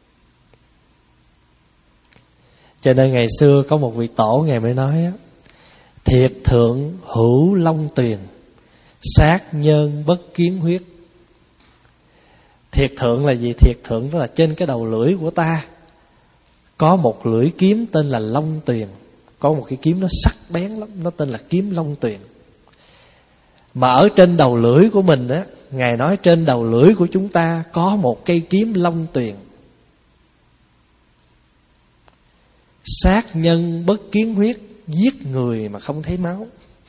Cho nên ngày xưa có một vị tổ, Ngài mới nói á, thiệt thượng hữu long tuyền, sát nhân bất kiến huyết. Thiệt thượng là gì? Thiệt thượng tức là trên cái đầu lưỡi của ta có một lưỡi kiếm tên là long tuyền. Có một cái kiếm nó sắc bén lắm, nó tên là kiếm long tuyền. Mà ở trên đầu lưỡi của mình á, Ngài nói trên đầu lưỡi của chúng ta có một cây kiếm long tuyền. Sát nhân bất kiến huyết, giết người mà không thấy máu.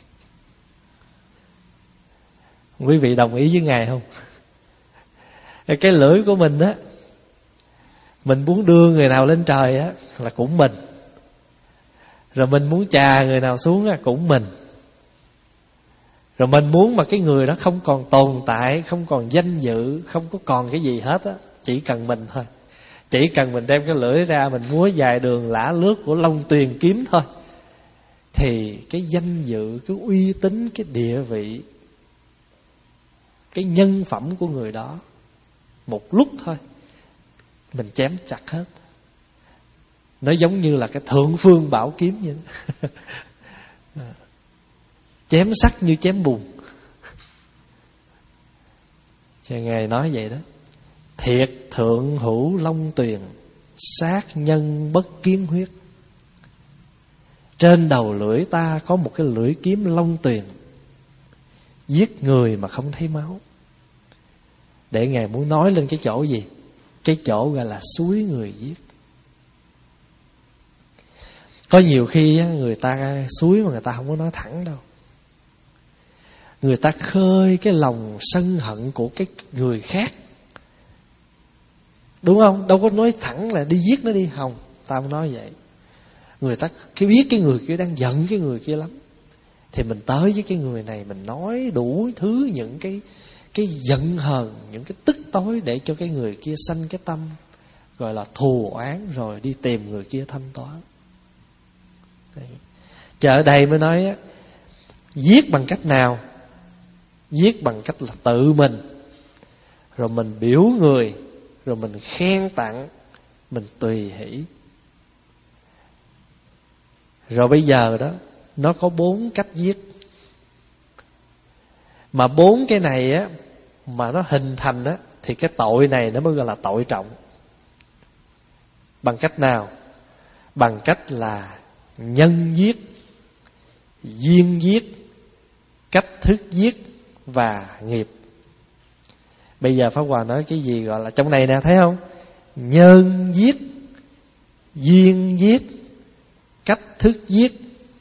Quý vị đồng ý với Ngài không? Cái lưỡi của mình á, mình muốn đưa người nào lên trời á là cũng mình, rồi mình muốn chà người nào xuống á cũng mình, rồi mình muốn mà cái người đó không còn tồn tại, không còn danh dự, không có còn cái gì hết á, chỉ cần mình thôi. Chỉ cần mình đem cái lưỡi ra, mình múa dài đường lả lướt của long tuyền kiếm thôi, thì cái danh dự, cái uy tín, cái địa vị, cái nhân phẩm của người đó một lúc thôi mình chém chặt hết. Nó giống như là cái thượng phương bảo kiếm vậy đó. Chém sắt như chém bùn. Cho Ngài nói vậy đó. Thiệt thượng hữu long tuyền, sát nhân bất kiến huyết. Trên đầu lưỡi ta có một cái lưỡi kiếm long tuyền, giết người mà không thấy máu. Để Ngài muốn nói lên cái chỗ gì? Cái chỗ gọi là xúi người giết. Có nhiều khi người ta xúi mà người ta không có nói thẳng đâu. Người ta khơi cái lòng sân hận của cái người khác, đúng không? Đâu có nói thẳng là đi giết nó đi, không, ta không nói vậy. Người ta khi biết cái người kia đang giận cái người kia lắm, thì mình tới với cái người này mình nói đủ thứ những cái cái giận hờn, những cái tức tối, để cho cái người kia sanh cái tâm gọi là thù oán, rồi đi tìm người kia thanh toán. Chứ ở đây mới nói á, giết bằng cách nào? Giết bằng cách là tự mình, rồi mình biểu người, rồi mình khen tặng, mình tùy hỷ. Rồi bây giờ đó, nó có bốn cách giết. Mà bốn cái này á, mà nó hình thành á, thì cái tội này nó mới gọi là tội trọng. Bằng cách nào? Bằng cách là nhân giết, duyên giết, cách thức giết và nghiệp. Bây giờ Pháp Hòa nói cái gì gọi là trong này nè, thấy không? Nhân giết, duyên giết, cách thức giết.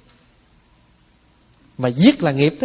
Mà giết là nghiệp đó.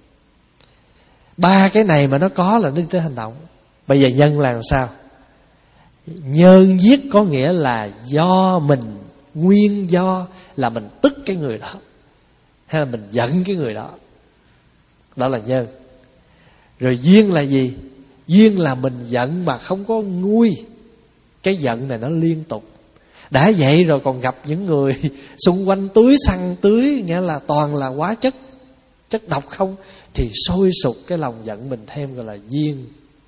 Ba cái này mà nó có là nó đi tới hành động. Bây giờ nhân là làm sao? Nhân giết có nghĩa là do mình, nguyên do là mình tức cái người đó, hay là mình giận cái người đó. Đó là nhân. Rồi duyên là gì? Duyên là mình giận mà không có nguôi. Cái giận này nó liên tục. Đã vậy rồi còn gặp những người xung quanh tưới xăng tưới, nghĩa là toàn là hóa chất, chất độc không, thì sôi sục cái lòng giận mình thêm, gọi là duyên.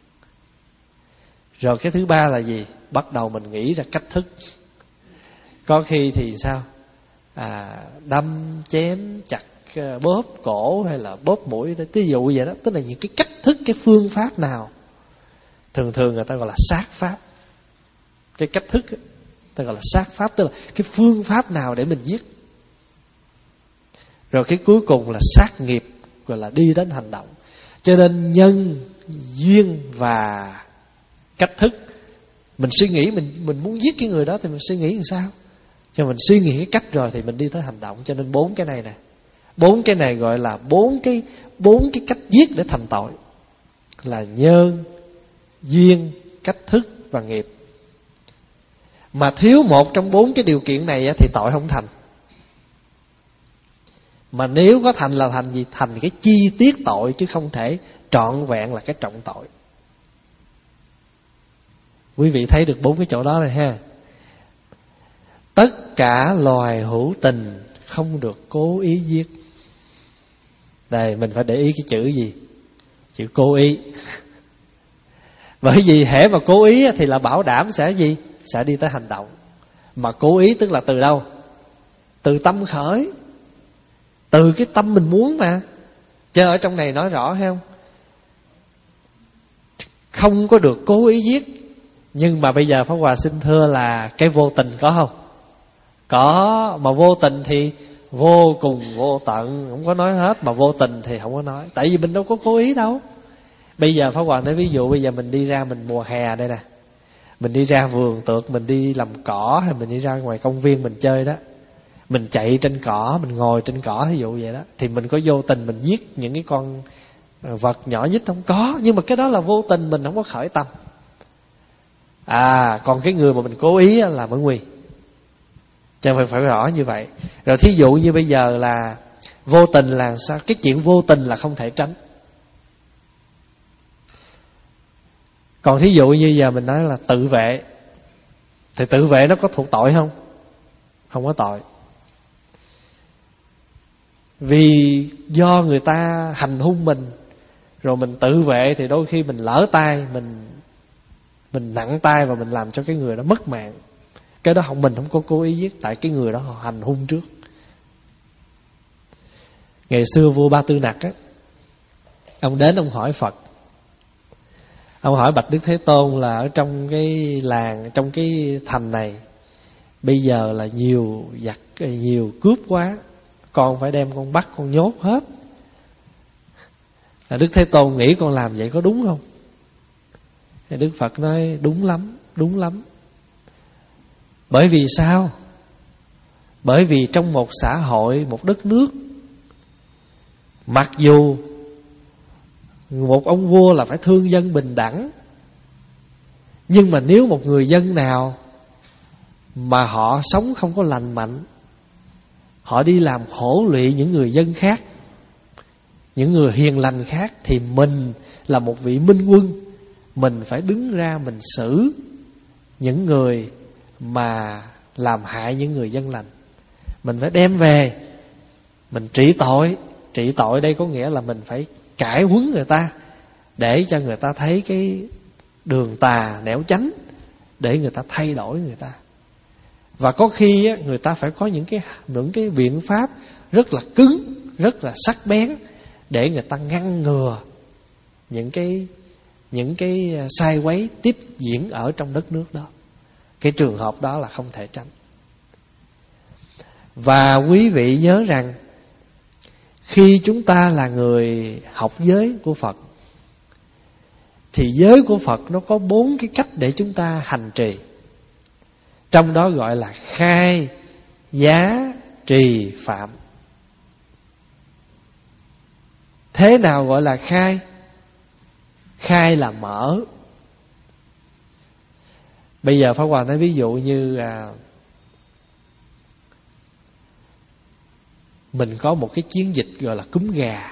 Rồi cái thứ ba là gì? Bắt đầu mình nghĩ ra cách thức. Có khi thì sao? À, đâm, chém, chặt, bóp cổ hay là bóp mũi, ví dụ vậy đó. Tức là những cái cách thức, cái phương pháp nào. Thường thường người ta gọi là sát pháp. Cái cách thức ấy, ta gọi là sát pháp, tức là cái phương pháp nào để mình giết. Rồi cái cuối cùng là sát nghiệp, gọi là đi đến hành động. Cho nên nhân, duyên và cách thức. Mình suy nghĩ mình mình muốn giết cái người đó thì mình suy nghĩ làm sao? Cho mình suy nghĩ cái cách rồi thì mình đi tới hành động. Cho nên bốn cái này nè, bốn cái này gọi là bốn cái bốn cái cách giết để thành tội, là nhân, duyên, cách thức và nghiệp. Mà thiếu một trong bốn cái điều kiện này thì tội không thành. Mà nếu có thành là thành gì? Thành cái chi tiết tội, chứ không thể trọn vẹn là cái trọng tội. Quý vị thấy được bốn cái chỗ đó rồi ha. Tất cả loài hữu tình không được cố ý giết. Đây mình phải để ý cái chữ gì? Chữ cố ý. Bởi vì hễ mà cố ý thì là bảo đảm sẽ gì? Sẽ đi tới hành động. Mà cố ý tức là từ đâu? Từ tâm khởi, từ cái tâm mình muốn mà. Chứ ở trong này nói rõ hay không? Không có được cố ý giết. Nhưng mà bây giờ Pháp Hòa xin thưa là cái vô tình có không? Có. Mà vô tình thì vô cùng vô tận, không có nói hết. Mà vô tình thì không có nói, tại vì mình đâu có cố ý đâu. Bây giờ Pháp Hòa nói ví dụ, bây giờ mình đi ra, mình mùa hè đây nè, mình đi ra vườn tược, mình đi làm cỏ, hay mình đi ra ngoài công viên mình chơi đó, mình chạy trên cỏ, mình ngồi trên cỏ, ví dụ vậy đó, thì mình có vô tình mình giết những cái con vật nhỏ nhất không? Có. Nhưng mà cái đó là vô tình, mình không có khởi tâm. À, còn cái người mà mình cố ý là mới nguy. Cho nên phải rõ như vậy. Rồi thí dụ như bây giờ là vô tình là sao? Cái chuyện vô tình là không thể tránh. Còn thí dụ như giờ mình nói là tự vệ, thì tự vệ nó có thuộc tội không? Không có tội. Vì do người ta hành hung mình, rồi mình tự vệ, thì đôi khi mình lỡ tay, Mình Mình nặng tay và mình làm cho cái người đó mất mạng. Cái đó không, mình không có cố ý giết, tại cái người đó họ hành hung trước. Ngày xưa vua Ba Tư Nặc á, ông đến ông hỏi Phật. Ông hỏi bạch Đức Thế Tôn là ở trong cái làng, trong cái thành này, bây giờ là nhiều giặc, nhiều cướp quá, con phải đem con bắt, con nhốt hết. Đức Thế Tôn nghĩ con làm vậy có đúng không? Thì Đức Phật nói đúng lắm, đúng lắm. Bởi vì sao? Bởi vì trong một xã hội, một đất nước, mặc dù một ông vua là phải thương dân bình đẳng, nhưng mà nếu một người dân nào mà họ sống không có lành mạnh, họ đi làm khổ lụy những người dân khác, những người hiền lành khác, thì mình là một vị minh quân, mình phải đứng ra mình xử những người mà làm hại những người dân lành. Mình phải đem về, mình trị tội. Trị tội đây có nghĩa là mình phải cải huấn người ta, để cho người ta thấy cái đường tà nẻo chánh, để người ta thay đổi người ta. Và có khi á, người ta phải có những cái những cái biện pháp rất là cứng, rất là sắc bén, để người ta ngăn ngừa những cái những cái sai quấy tiếp diễn ở trong đất nước đó. Cái trường hợp đó là không thể tránh. Và quý vị nhớ rằng, khi chúng ta là người học giới của Phật, thì giới của Phật nó có bốn cái cách để chúng ta hành trì. Trong đó gọi là khai, giá, trì, phạm. Thế nào gọi là khai? Khai là mở. Bây giờ Pháp Hòa nói ví dụ như à, mình có một cái chiến dịch gọi là cúm gà.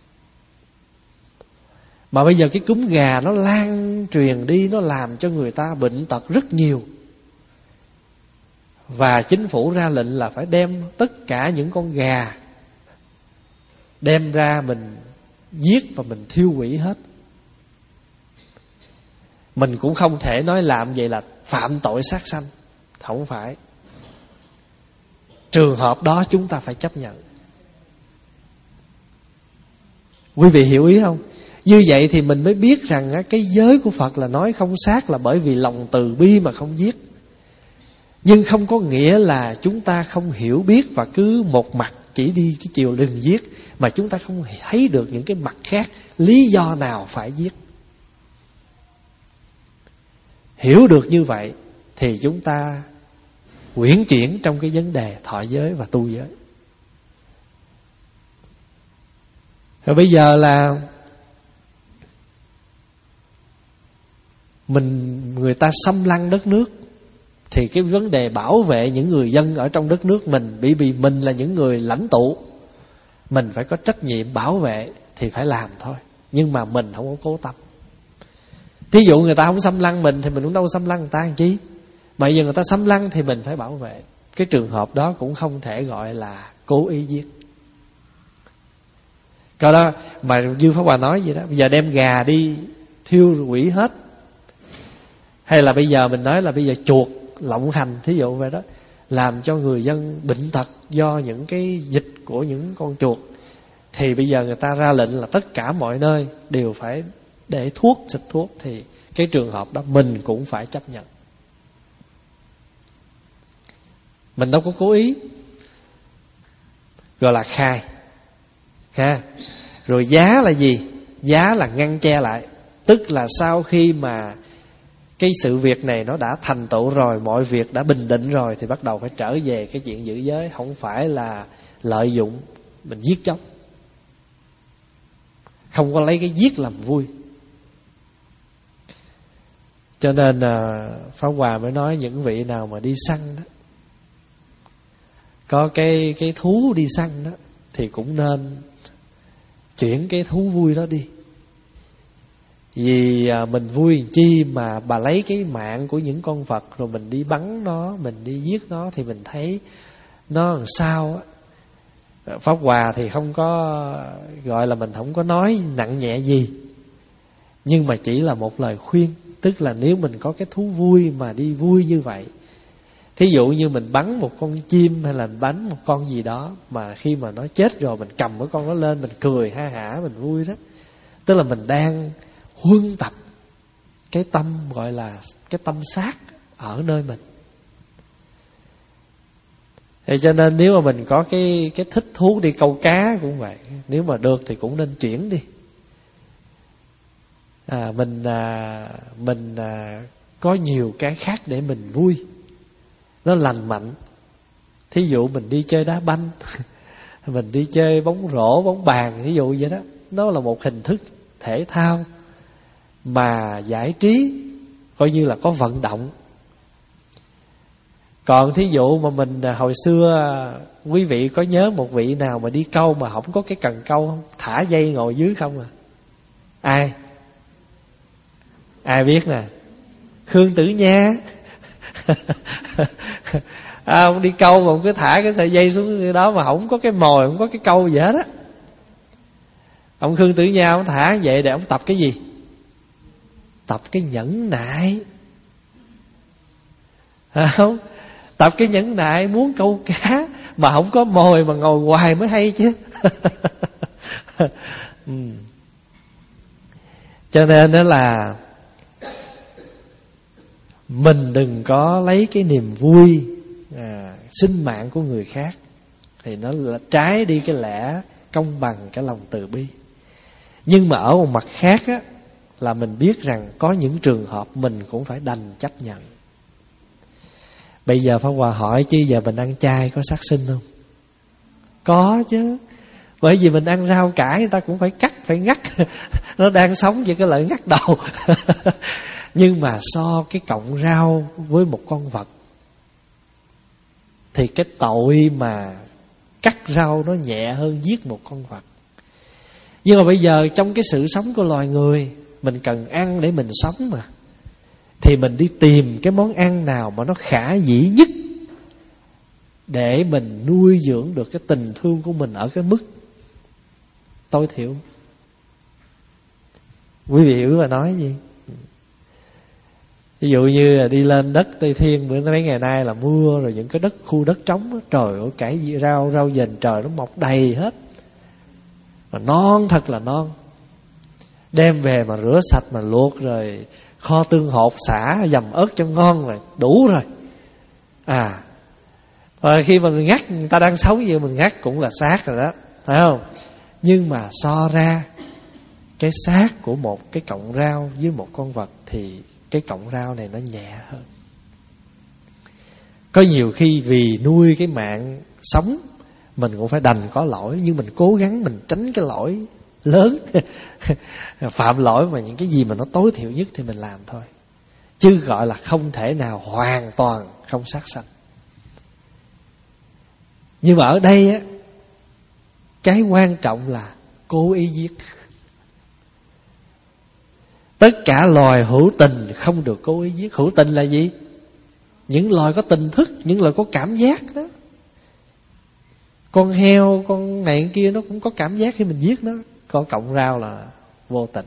Mà bây giờ cái cúm gà nó lan truyền đi, nó làm cho người ta bệnh tật rất nhiều. Và chính phủ ra lệnh là phải đem tất cả những con gà đem ra mình giết và mình thiêu hủy hết. Mình cũng không thể nói làm vậy là phạm tội sát sanh. Không phải. Trường hợp đó chúng ta phải chấp nhận. Quý vị hiểu ý không? Như vậy thì mình mới biết rằng cái giới của Phật là nói không sát, là bởi vì lòng từ bi mà không giết. Nhưng không có nghĩa là chúng ta không hiểu biết và cứ một mặt chỉ đi cái chiều đừng giết, mà chúng ta không thấy được những cái mặt khác, lý do nào phải giết. Hiểu được như vậy thì chúng ta uyển chuyển trong cái vấn đề thọ giới và tu giới. Rồi bây giờ là mình người ta xâm lăng đất nước, thì cái vấn đề bảo vệ những người dân ở trong đất nước mình, bởi vì mình là những người lãnh tụ, mình phải có trách nhiệm bảo vệ thì phải làm thôi. Nhưng mà mình không có cố tâm. Thí dụ người ta không xâm lăng mình thì mình cũng đâu xâm lăng người ta làm chi. Mà giờ người ta xâm lăng thì mình phải bảo vệ. Cái trường hợp đó cũng không thể gọi là cố ý giết. Coi đó, mà như Pháp Hòa nói vậy đó, bây giờ đem gà đi thiêu hủy hết. Hay là bây giờ mình nói là bây giờ chuột lộng hành, thí dụ vậy đó, làm cho người dân bệnh tật do những cái dịch của những con chuột, thì bây giờ người ta ra lệnh là tất cả mọi nơi đều phải để thuốc, xịt thuốc, thì cái trường hợp đó mình cũng phải chấp nhận. Mình đâu có cố ý. Gọi là khai ha. Rồi giá là gì? Giá là ngăn che lại. Tức là sau khi mà cái sự việc này nó đã thành tựu rồi, mọi việc đã bình định rồi, thì bắt đầu phải trở về cái chuyện giữ giới. Không phải là lợi dụng mình giết chóc. Không có lấy cái giết làm vui. Cho nên à, Pháp Hòa mới nói những vị nào mà đi săn đó, có cái cái thú đi săn đó, thì cũng nên chuyển cái thú vui đó đi. Vì à, mình vui chi mà bà lấy cái mạng của những con vật rồi mình đi bắn nó, mình đi giết nó, thì mình thấy nó làm sao á. Pháp Hòa thì không có gọi là mình không có nói nặng nhẹ gì, nhưng mà chỉ là một lời khuyên. Tức là nếu mình có cái thú vui mà đi vui như vậy, thí dụ như mình bắn một con chim hay là bắn một con gì đó, mà khi mà nó chết rồi mình cầm cái con nó lên, mình cười ha hả, mình vui đó. Tức là mình đang huân tập cái tâm gọi là cái tâm sát ở nơi mình. Thì cho nên nếu mà mình có cái cái thích thú đi câu cá cũng vậy, nếu mà được thì cũng nên chuyển đi. À, mình à, mình à, có nhiều cái khác để mình vui, nó lành mạnh. Thí dụ mình đi chơi đá banh, mình đi chơi bóng rổ, bóng bàn, ví dụ vậy đó. Nó là một hình thức thể thao mà giải trí, coi như là có vận động. Còn thí dụ mà mình hồi xưa, quý vị có nhớ một vị nào mà đi câu mà không có cái cần câu không? Thả dây ngồi dưới không à? Ai? Ai biết nè? Khương Tử Nha. À, ông đi câu mà ông cứ thả cái sợi dây xuống đó mà không có cái mồi, không có cái câu gì hết á. Ông Khương Tử Nha ông thả vậy để ông tập cái gì? Tập cái nhẫn nại. À, không? Tập cái nhẫn nại, muốn câu cá mà không có mồi mà ngồi hoài mới hay chứ. Ừ. Cho nên đó là mình đừng có lấy cái niềm vui à, sinh mạng của người khác, thì nó là trái đi cái lẽ công bằng, cái lòng từ bi. Nhưng mà ở một mặt khác á, là mình biết rằng có những trường hợp mình cũng phải đành chấp nhận. Bây giờ Pháp Hòa hỏi chứ giờ mình ăn chay có sát sinh không? Có chứ. Bởi vì mình ăn rau cải người ta cũng phải cắt, phải ngắt. Nó đang sống chỉ có lợi ngắt đầu. Nhưng mà so cái cọng rau với một con vật thì cái tội mà cắt rau nó nhẹ hơn giết một con vật. Nhưng mà bây giờ trong cái sự sống của loài người, mình cần ăn để mình sống mà, thì mình đi tìm cái món ăn nào mà nó khả dĩ nhất để mình nuôi dưỡng được cái tình thương của mình ở cái mức tối thiểu. Quý vị hiểu là nói gì? Ví dụ như là đi lên đất Tây Thiên bữa mấy ngày nay là mưa, rồi những cái đất khu đất trống đó, trời ơi cải rau rau dền trời nó mọc đầy hết, mà non thật là non. Đem về mà rửa sạch mà luộc rồi kho tương hột xả dầm ớt cho ngon rồi đủ rồi. À, và khi mà mình ngắt, người ta đang sống gì mình ngắt cũng là xác rồi đó, phải không? Nhưng mà so ra cái xác của một cái cọng rau với một con vật thì cái cọng rau này nó nhẹ hơn. Có nhiều khi vì nuôi cái mạng sống mình cũng phải đành có lỗi, nhưng mình cố gắng mình tránh cái lỗi lớn. Phạm lỗi mà những cái gì mà nó tối thiểu nhất thì mình làm thôi, chứ gọi là không thể nào hoàn toàn không sát sanh. Nhưng mà ở đây á, cái quan trọng là cố ý giết. Tất cả loài hữu tình không được cố ý giết. Hữu tình là gì? Những loài có tình thức, những loài có cảm giác đó. Con heo, con này con kia nó cũng có cảm giác khi mình giết nó. Có cọng rau là vô tình.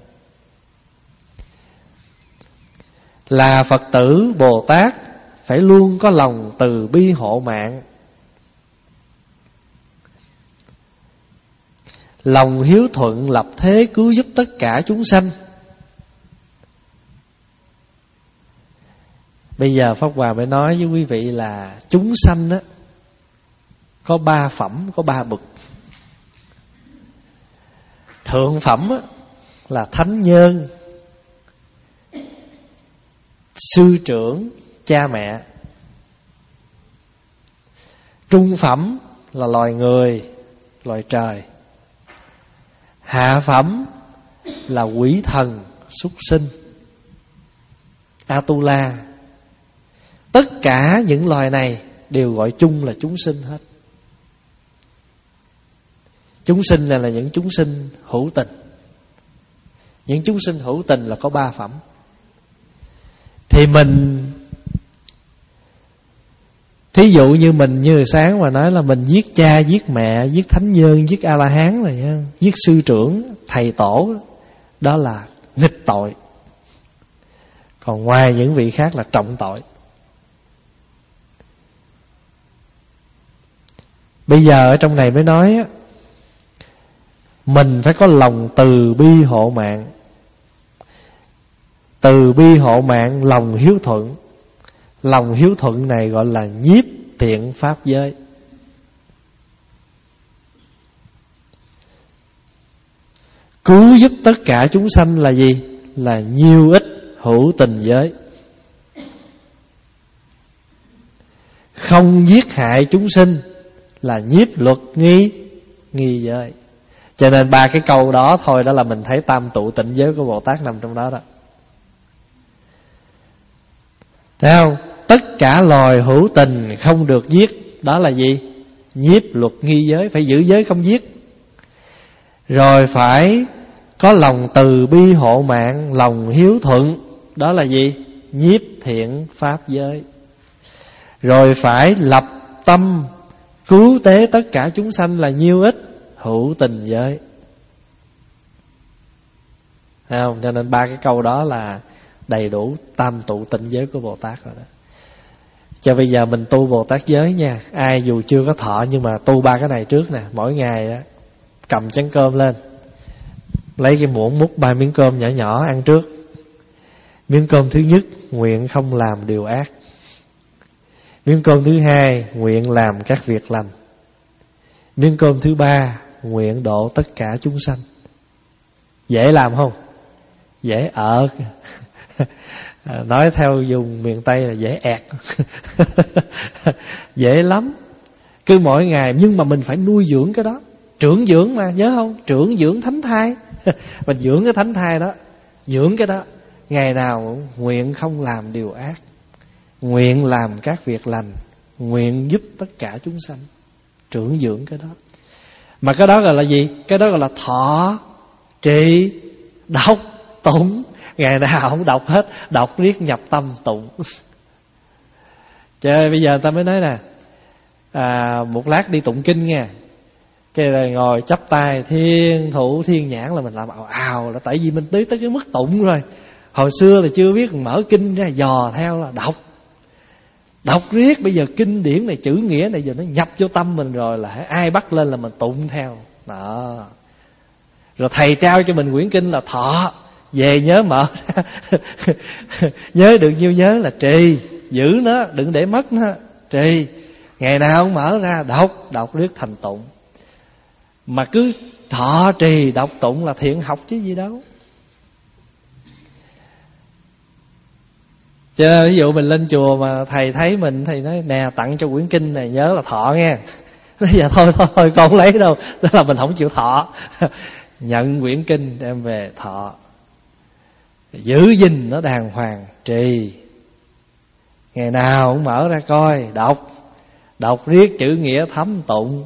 Là Phật tử Bồ Tát phải luôn có lòng từ bi hộ mạng, lòng hiếu thuận lập thế cứu giúp tất cả chúng sanh. Bây giờ Pháp Hòa mới nói với quý vị là chúng sanh á, có ba phẩm, có ba bậc. Thượng phẩm á, là thánh nhân, sư trưởng, cha mẹ. Trung phẩm là loài người, loài trời. Hạ phẩm là quỷ thần, súc sinh, Atula. Tất cả những loài này đều gọi chung là chúng sinh hết. Chúng sinh này là những chúng sinh hữu tình. Những chúng sinh hữu tình là có ba phẩm. Thì mình, thí dụ như mình như hồi sáng mà nói là mình giết cha, giết mẹ, giết thánh nhân, giết A-la-hán rồi nha, giết sư trưởng, thầy tổ, đó là nghịch tội. Còn ngoài những vị khác là trọng tội. Bây giờ ở trong này mới nói á, mình phải có lòng từ bi hộ mạng. Từ bi hộ mạng, lòng hiếu thuận. Lòng hiếu thuận này gọi là nhiếp thiện pháp giới. Cứu giúp tất cả chúng sanh là gì? Là nhiêu ích hữu tình giới. không giết hại chúng sinh là nhiếp luật nghi nghi giới. Cho nên ba cái câu đó thôi đó là mình thấy tam tụ tịnh giới của Bồ Tát nằm trong đó đó. Thấy không? Tất cả loài hữu tình không được giết. Đó là gì? Nhiếp luật nghi giới. Phải giữ giới không giết. Rồi phải có lòng từ bi hộ mạng, lòng hiếu thuận. Đó là gì? Nhiếp thiện pháp giới. Rồi phải lập tâm cứu tế tất cả chúng sanh là nhiêu ích? Hữu tình giới. Thấy không? Cho nên ba cái câu đó là đầy đủ tam tụ tịnh giới của Bồ Tát rồi đó. Cho bây giờ mình tu Bồ Tát giới nha. Ai dù chưa có thọ nhưng mà tu ba cái này trước nè. Mỗi ngày đó, cầm chén cơm lên, lấy cái muỗng múc ba miếng cơm nhỏ nhỏ ăn trước. Miếng cơm thứ nhất, nguyện không làm điều ác. Miếng cơm thứ hai, nguyện làm các việc lành. Miếng cơm thứ ba, nguyện độ tất cả chúng sanh. Dễ làm không? Dễ ở. Nói theo dùng miền Tây là dễ ẹt. Dễ lắm. Cứ mỗi ngày, nhưng mà mình phải nuôi dưỡng cái đó. Trưởng dưỡng mà, nhớ không? Trưởng dưỡng thánh thai. Mình dưỡng cái thánh thai đó, dưỡng cái đó. Ngày nào nguyện không làm điều ác, nguyện làm các việc lành, nguyện giúp tất cả chúng sanh. Trưởng dưỡng cái đó. Mà cái đó gọi là gì? Cái đó gọi là thọ, trì, đọc, tụng. Ngày nào không đọc hết, đọc riết nhập tâm tụng. Trời, bây giờ ta mới nói nè, à, một lát đi tụng kinh nha. Cái rồi ngồi chắp tay thiên thủ thiên nhãn là mình làm ào ào, là tại vì mình tới tới cái mức tụng rồi. Hồi xưa là chưa biết, mở kinh ra dò theo là đọc. Đọc riết, bây giờ kinh điển này, chữ nghĩa này giờ nó nhập vô tâm mình rồi, là ai bắt lên là mình tụng theo. Đó. Rồi thầy trao cho mình quyển kinh là thọ, về nhớ mở ra. Nhớ được nhiêu nhớ là trì, giữ nó, đừng để mất nó, trì. Ngày nào không mở ra, đọc, đọc riết thành tụng. Mà cứ thọ trì đọc tụng là thiện học chứ gì đâu. Cho nên ví dụ mình lên chùa mà thầy thấy mình, thầy nói nè tặng cho quyển kinh này nhớ là thọ nghe. Bây giờ thôi thôi thôi con không lấy đâu. Đó là mình không chịu thọ. Nhận quyển kinh đem về thọ, giữ gìn nó đàng hoàng, trì. Ngày nào cũng mở ra coi, đọc. Đọc riết chữ nghĩa thấm tụng.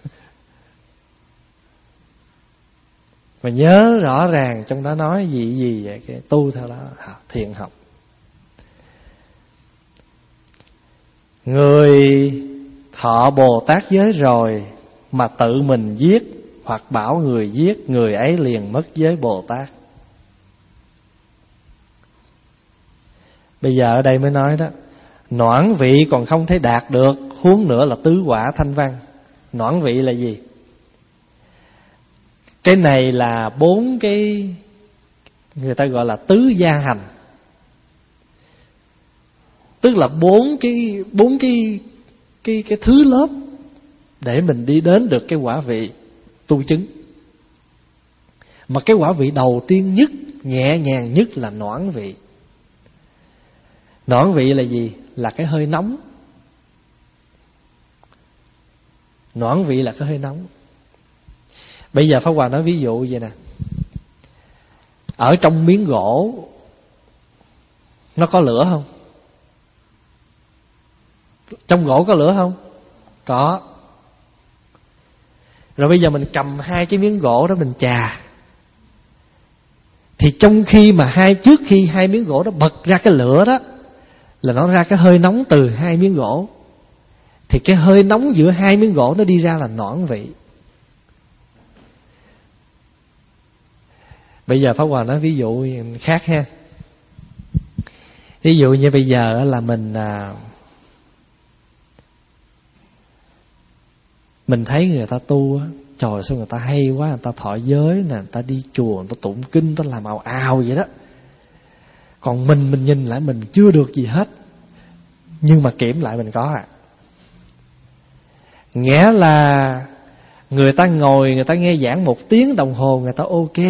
Mà nhớ rõ ràng trong đó nói gì gì vậy, cái tu theo đó, thiện học. Người thọ Bồ Tát giới rồi mà tự mình giết hoặc bảo người giết, người ấy liền mất giới Bồ Tát. Bây giờ ở đây mới nói đó, noãn vị còn không thể đạt được, huống nữa là tứ quả thanh văn. Noãn vị là gì? Cái này là bốn cái, người ta gọi là tứ gia hành. Tức là bốn cái bốn cái cái cái thứ lớp để mình đi đến được cái quả vị tu chứng. Mà cái quả vị đầu tiên nhất, nhẹ nhàng nhất là noãn vị. Noãn vị là gì? Là cái hơi nóng. Noãn vị là cái hơi nóng. Bây giờ Pháp Hòa nói ví dụ vậy nè. Ở trong miếng gỗ nó có lửa không? Trong gỗ có lửa không? Có. Rồi bây giờ mình cầm hai cái miếng gỗ đó mình chà. Thì trong khi mà hai trước khi hai miếng gỗ đó bật ra cái lửa đó, là nó ra cái hơi nóng từ hai miếng gỗ. Thì cái hơi nóng giữa hai miếng gỗ nó đi ra là noãn vị. Bây giờ Pháp Hòa nói ví dụ khác ha. Ví dụ như bây giờ là mình à, mình thấy người ta tu á, trời sao người ta hay quá, người ta thọ giới nè, người ta đi chùa, người ta tụng kinh, người ta làm ào ào vậy đó. Còn mình mình nhìn lại mình chưa được gì hết. Nhưng mà kiểm lại mình có à. Nghĩa là người ta ngồi, người ta nghe giảng một tiếng đồng hồ người ta ok.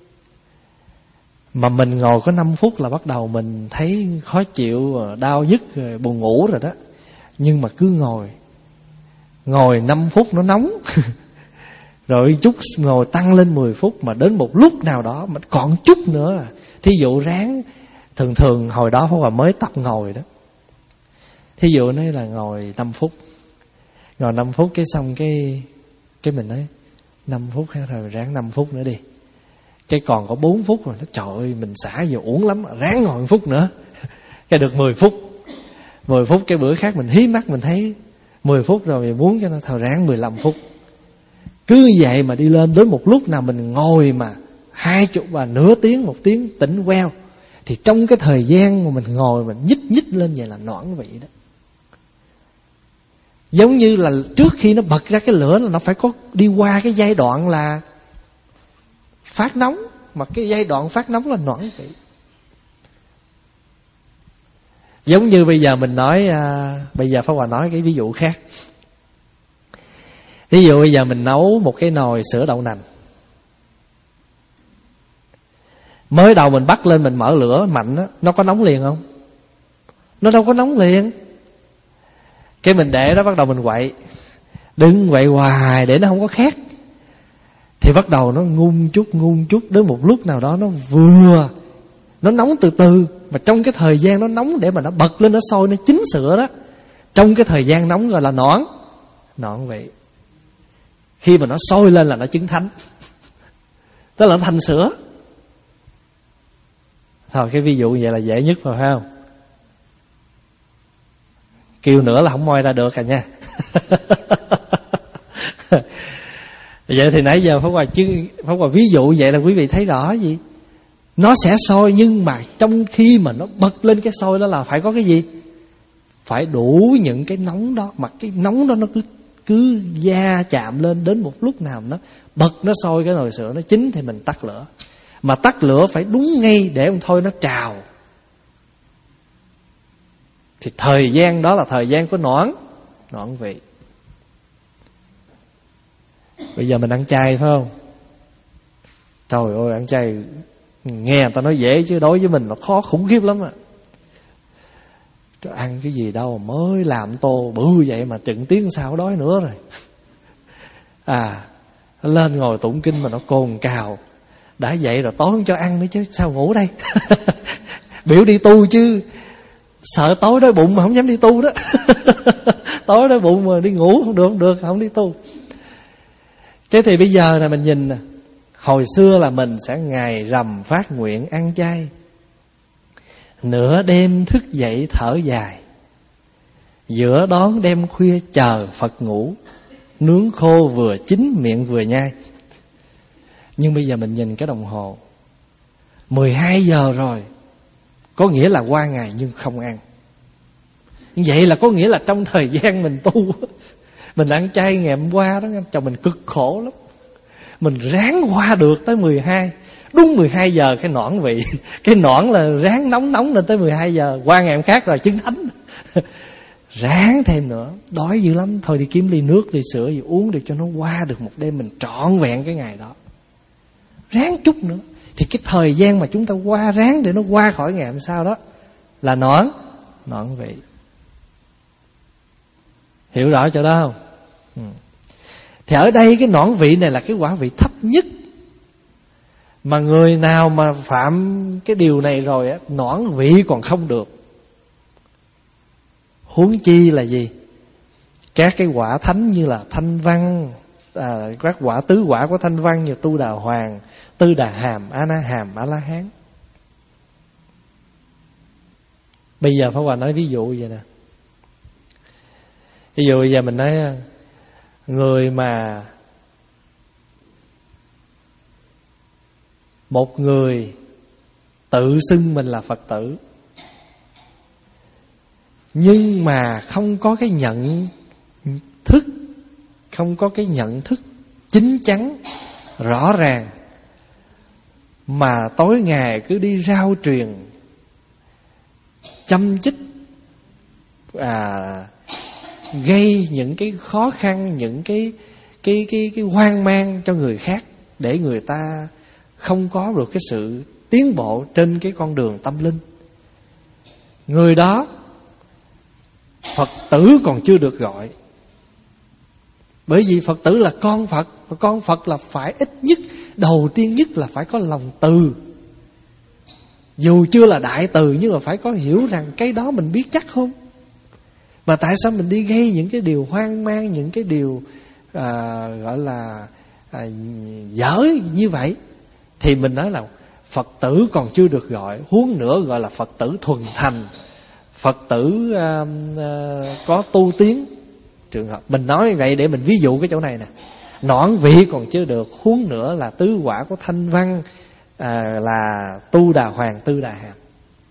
Mà mình ngồi có năm phút là bắt đầu mình thấy khó chịu, đau nhức, buồn ngủ rồi đó. Nhưng mà cứ ngồi Ngồi năm phút nó nóng rồi chút ngồi tăng lên mười phút. Mà đến một lúc nào đó mà còn chút nữa, thí dụ ráng, thường thường hồi đó Pháp Hòa mới tập ngồi đó, thí dụ nói là ngồi năm phút, ngồi năm phút cái xong cái cái mình nói năm phút hay rồi ráng năm phút nữa đi. Cái còn có bốn phút rồi, nó trời ơi mình xả giờ uổng lắm, ráng ngồi một phút nữa. Cái được mười phút, mười phút cái bữa khác mình hí mắt mình thấy mười phút rồi, mình muốn cho nó thôi ráng mười lăm phút. Cứ vậy mà đi lên, đến một lúc nào mình ngồi mà hai chục và nửa tiếng, một tiếng tỉnh queo, thì trong cái thời gian mà mình ngồi mình nhích nhích lên vậy là noãn vị đó. Giống như là trước khi nó bật ra cái lửa là nó phải có đi qua cái giai đoạn là phát nóng, mà cái giai đoạn phát nóng là noãn vị. Giống như bây giờ mình nói à, bây giờ Pháp Hòa nói cái ví dụ khác. Ví dụ bây giờ mình nấu một cái nồi sữa đậu nành. Mới đầu mình bắt lên mình mở lửa mạnh đó, nó có nóng liền không? Nó đâu có nóng liền. Cái mình để đó bắt đầu mình quậy, đừng quậy hoài để nó không có khét. Thì bắt đầu nó ngun chút ngun chút, đến một lúc nào đó nó vừa, nó nóng từ từ. Mà trong cái thời gian nó nóng để mà nó bật lên, nó sôi, nó chín sữa đó, trong cái thời gian nóng gọi là noãn noãn vị. Khi mà nó sôi lên là nó chứng thánh, tức là nó thành sữa. Thôi cái ví dụ như vậy là dễ nhất rồi phải không? Kêu nữa là không moi ra được cả nha. Vậy thì nãy giờ Pháp Hòa chứ Pháp Hòa ví dụ vậy là quý vị thấy rõ gì? Nó sẽ sôi, nhưng mà trong khi mà nó bật lên cái sôi đó là phải có cái gì? Phải đủ những cái nóng đó. Mà cái nóng đó nó cứ cứ da chạm lên, đến một lúc nào nó bật, nó sôi cái nồi sữa nó chín thì mình tắt lửa. Mà tắt lửa phải đúng ngay để không thôi nó trào. Thì thời gian đó là thời gian của noãn noãn vị. Bây giờ mình ăn chay phải không? Trời ơi, ăn chay nghe người ta nói dễ chứ đối với mình nó khó khủng khiếp lắm à. Ăn cái gì đâu mới làm tô bự vậy mà chừng tiếng sau đói nữa rồi. À, lên ngồi tụng kinh mà nó cồn cào. Đã vậy rồi tối không cho ăn nữa chứ sao ngủ đây. Biểu đi tu chứ sợ tối đói bụng mà không dám đi tu đó. Tối đói bụng mà đi ngủ không được, không được, không đi tu. Thế thì bây giờ là mình nhìn nè, hồi xưa là mình sẽ ngày rằm phát nguyện ăn chay, nửa đêm thức dậy thở dài, giữa đón đêm khuya chờ Phật ngủ, nướng khô vừa chín miệng vừa nhai. Nhưng bây giờ mình nhìn cái đồng hồ, mười hai giờ rồi, có nghĩa là qua ngày nhưng không ăn. Vậy là có nghĩa là trong thời gian mình tu, mình ăn chay ngày hôm qua đó, chồng mình cực khổ lắm. Mình ráng qua được tới mười hai. Đúng mười hai giờ cái noãn vị. Cái noãn là ráng nóng nóng lên tới mười hai giờ. Qua ngày hôm khác rồi chứng thánh. Ráng thêm nữa, đói dữ lắm. Thôi đi kiếm ly nước, ly sữa gì uống được cho nó qua được một đêm. Mình trọn vẹn cái ngày đó. Ráng chút nữa. Thì cái thời gian mà chúng ta qua ráng để nó qua khỏi ngày hôm sau đó là noãn noãn vị. Hiểu rõ chỗ đó không? Ừ. Thì ở đây cái noãn vị này là cái quả vị thấp nhất. Mà người nào mà phạm cái điều này rồi á, noãn vị còn không được, huống chi là gì? Các cái quả thánh như là Thanh Văn, à, các quả tứ quả của Thanh Văn như Tu Đà Hoàng, Tư Đà Hàm, A Na Hàm, A La Hán. Bây giờ Pháp Hòa nói ví dụ vậy nè. Ví dụ bây giờ mình nói người mà một người tự xưng mình là Phật tử, nhưng mà không có cái nhận thức, không có cái nhận thức chín chắn, rõ ràng, mà tối ngày cứ đi rao truyền châm chích, à, gây những cái khó khăn, những cái cái cái cái hoang mang cho người khác, để người ta không có được cái sự tiến bộ trên cái con đường tâm linh. Người đó Phật tử còn chưa được gọi. Bởi vì Phật tử là con Phật, và con Phật là phải ít nhất, đầu tiên nhất là phải có lòng từ. Dù chưa là đại từ nhưng mà phải có hiểu rằng cái đó mình biết chắc không. Mà tại sao mình đi gây những cái điều hoang mang, những cái điều à, gọi là à, dở như vậy? Thì mình nói là Phật tử còn chưa được gọi, huống nữa gọi là Phật tử thuần thành, Phật tử à, à, có tu tiến. Trường hợp mình nói vậy để mình ví dụ cái chỗ này nè. Nõn vị còn chưa được, huống nữa là tứ quả của thanh văn, à, là tu đà hoàng, tư đà hàm.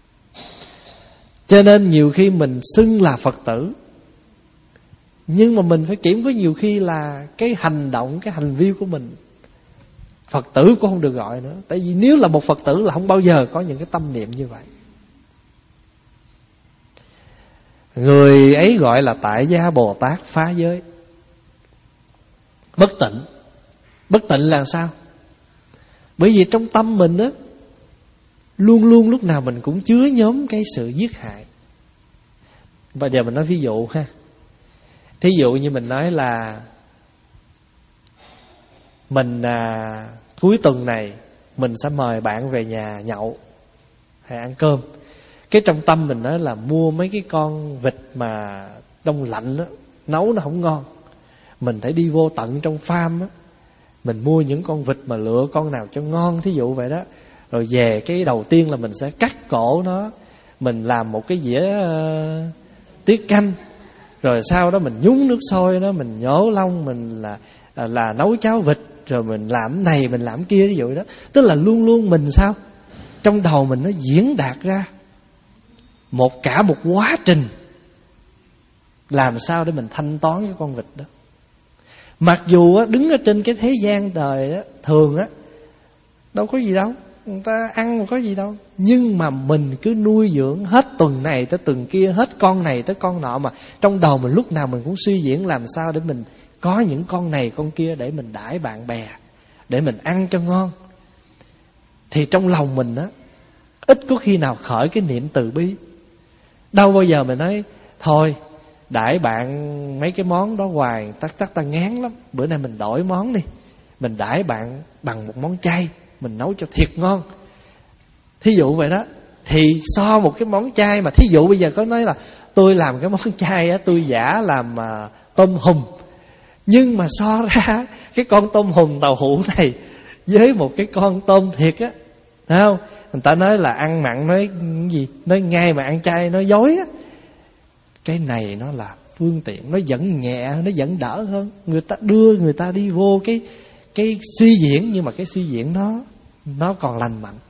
Cho nên nhiều khi mình xưng là Phật tử, nhưng mà mình phải kiểm có nhiều khi là cái hành động, cái hành vi của mình. Phật tử cũng không được gọi nữa. Tại vì nếu là một Phật tử là không bao giờ có những cái tâm niệm như vậy. Người ấy gọi là tại gia Bồ Tát phá giới. Bất tịnh. Bất tịnh là sao? Bởi vì trong tâm mình á, luôn luôn lúc nào mình cũng chứa nhóm cái sự giết hại. Bây giờ mình nói ví dụ ha. Thí dụ như mình nói là Mình à, cuối tuần này mình sẽ mời bạn về nhà nhậu hay ăn cơm. Cái trong tâm mình nói là mua mấy cái con vịt mà đông lạnh đó, nấu nó không ngon. Mình phải đi vô tận trong farm á, mình mua những con vịt mà lựa con nào cho ngon, thí dụ vậy đó. Rồi về cái đầu tiên là mình sẽ cắt cổ nó, mình làm một cái dĩa uh, tiết canh. Rồi sau đó mình nhúng nước sôi đó, mình nhổ lông, mình là là, là nấu cháo vịt. Rồi mình làm này, mình làm kia, ví dụ đó. Tức là luôn luôn mình sao? Trong đầu mình nó diễn đạt ra một cả một quá trình làm sao để mình thanh toán cái con vịt đó. Mặc dù á, đứng ở trên cái thế gian đời á, thường á, đâu có gì đâu, người ta ăn mà có gì đâu. Nhưng mà mình cứ nuôi dưỡng hết tuần này tới tuần kia, hết con này tới con nọ, mà trong đầu mình lúc nào mình cũng suy diễn làm sao để mình có những con này con kia để mình đãi bạn bè, để mình ăn cho ngon. Thì trong lòng mình á, ít có khi nào khởi cái niệm từ bi. Đâu bao giờ mình nói thôi đãi bạn mấy cái món đó hoài, tắc tắc ta ngán lắm, bữa nay mình đổi món đi, mình đãi bạn bằng một món chay, mình nấu cho thiệt ngon. Thí dụ vậy đó. Thì so một cái món chay mà thí dụ bây giờ có nói là tôi làm cái món chay á, tôi giả làm uh, tôm hùm, nhưng mà so ra cái con tôm hùm tàu hũ này với một cái con tôm thiệt á, thấy không? Người ta nói là ăn mặn nói gì, nói ngay mà ăn chay nói dối á. Cái này nó là phương tiện, nó vẫn nhẹ, nó vẫn đỡ hơn. Người ta đưa người ta đi vô cái cái suy diễn, nhưng mà cái suy diễn nó nó còn lành mạnh.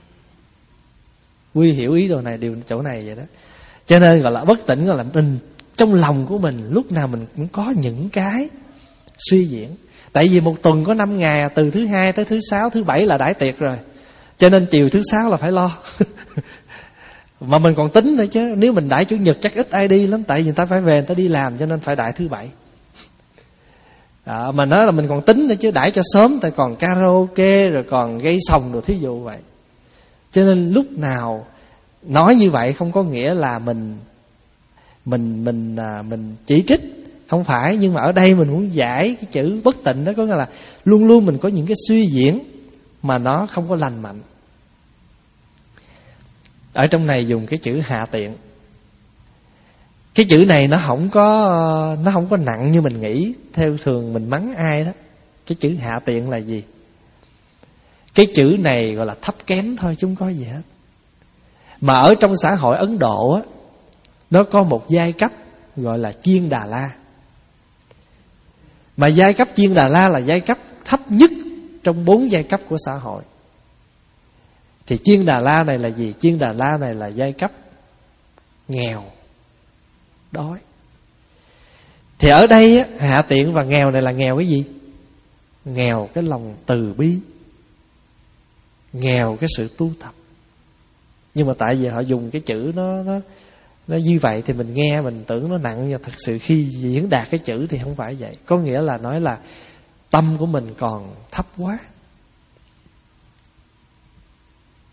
Quy hiểu ý đồ này, điều chỗ này vậy đó. Cho nên gọi là bất tịnh, gọi là mình trong lòng của mình lúc nào mình cũng có những cái suy diễn. Tại vì một tuần có năm ngày, từ thứ hai tới thứ sáu, thứ bảy là đãi tiệc rồi. Cho nên chiều thứ sáu là phải lo. Mà mình còn tính nữa chứ, nếu mình đãi chủ nhật chắc ít ai đi lắm, tại vì người ta phải về, người ta đi làm, cho nên phải đãi thứ bảy. Đó, mà nói là mình còn tính nữa chứ, đãi cho sớm, tại còn karaoke rồi còn gây sòng rồi, thí dụ vậy. Cho nên lúc nào nói như vậy không có nghĩa là mình mình mình à, mình chỉ trích, không phải. Nhưng mà ở đây mình muốn giải cái chữ bất tịnh đó, có nghĩa là luôn luôn mình có những cái suy diễn mà nó không có lành mạnh. Ở trong này dùng cái chữ hạ tiện. Cái chữ này nó không có nó không có nặng như mình nghĩ. Theo thường mình mắng ai đó, cái chữ hạ tiện là gì? Cái chữ này gọi là thấp kém thôi, chứ không có gì hết. Mà ở trong xã hội Ấn Độ á, nó có một giai cấp gọi là Chiên Đà La. Mà giai cấp Chiên Đà La là giai cấp thấp nhất trong bốn giai cấp của xã hội. Thì Chiên Đà La này là gì? Chiên Đà La này là giai cấp nghèo, đói. Thì ở đây á, hạ tiện và nghèo này là nghèo cái gì? Nghèo cái lòng từ bi, nghèo cái sự tu tập. Nhưng mà tại vì họ dùng cái chữ nó nó nó như vậy thì mình nghe mình tưởng nó nặng, nhưng thật sự khi diễn đạt cái chữ thì không phải vậy. Có nghĩa là nói là tâm của mình còn thấp quá.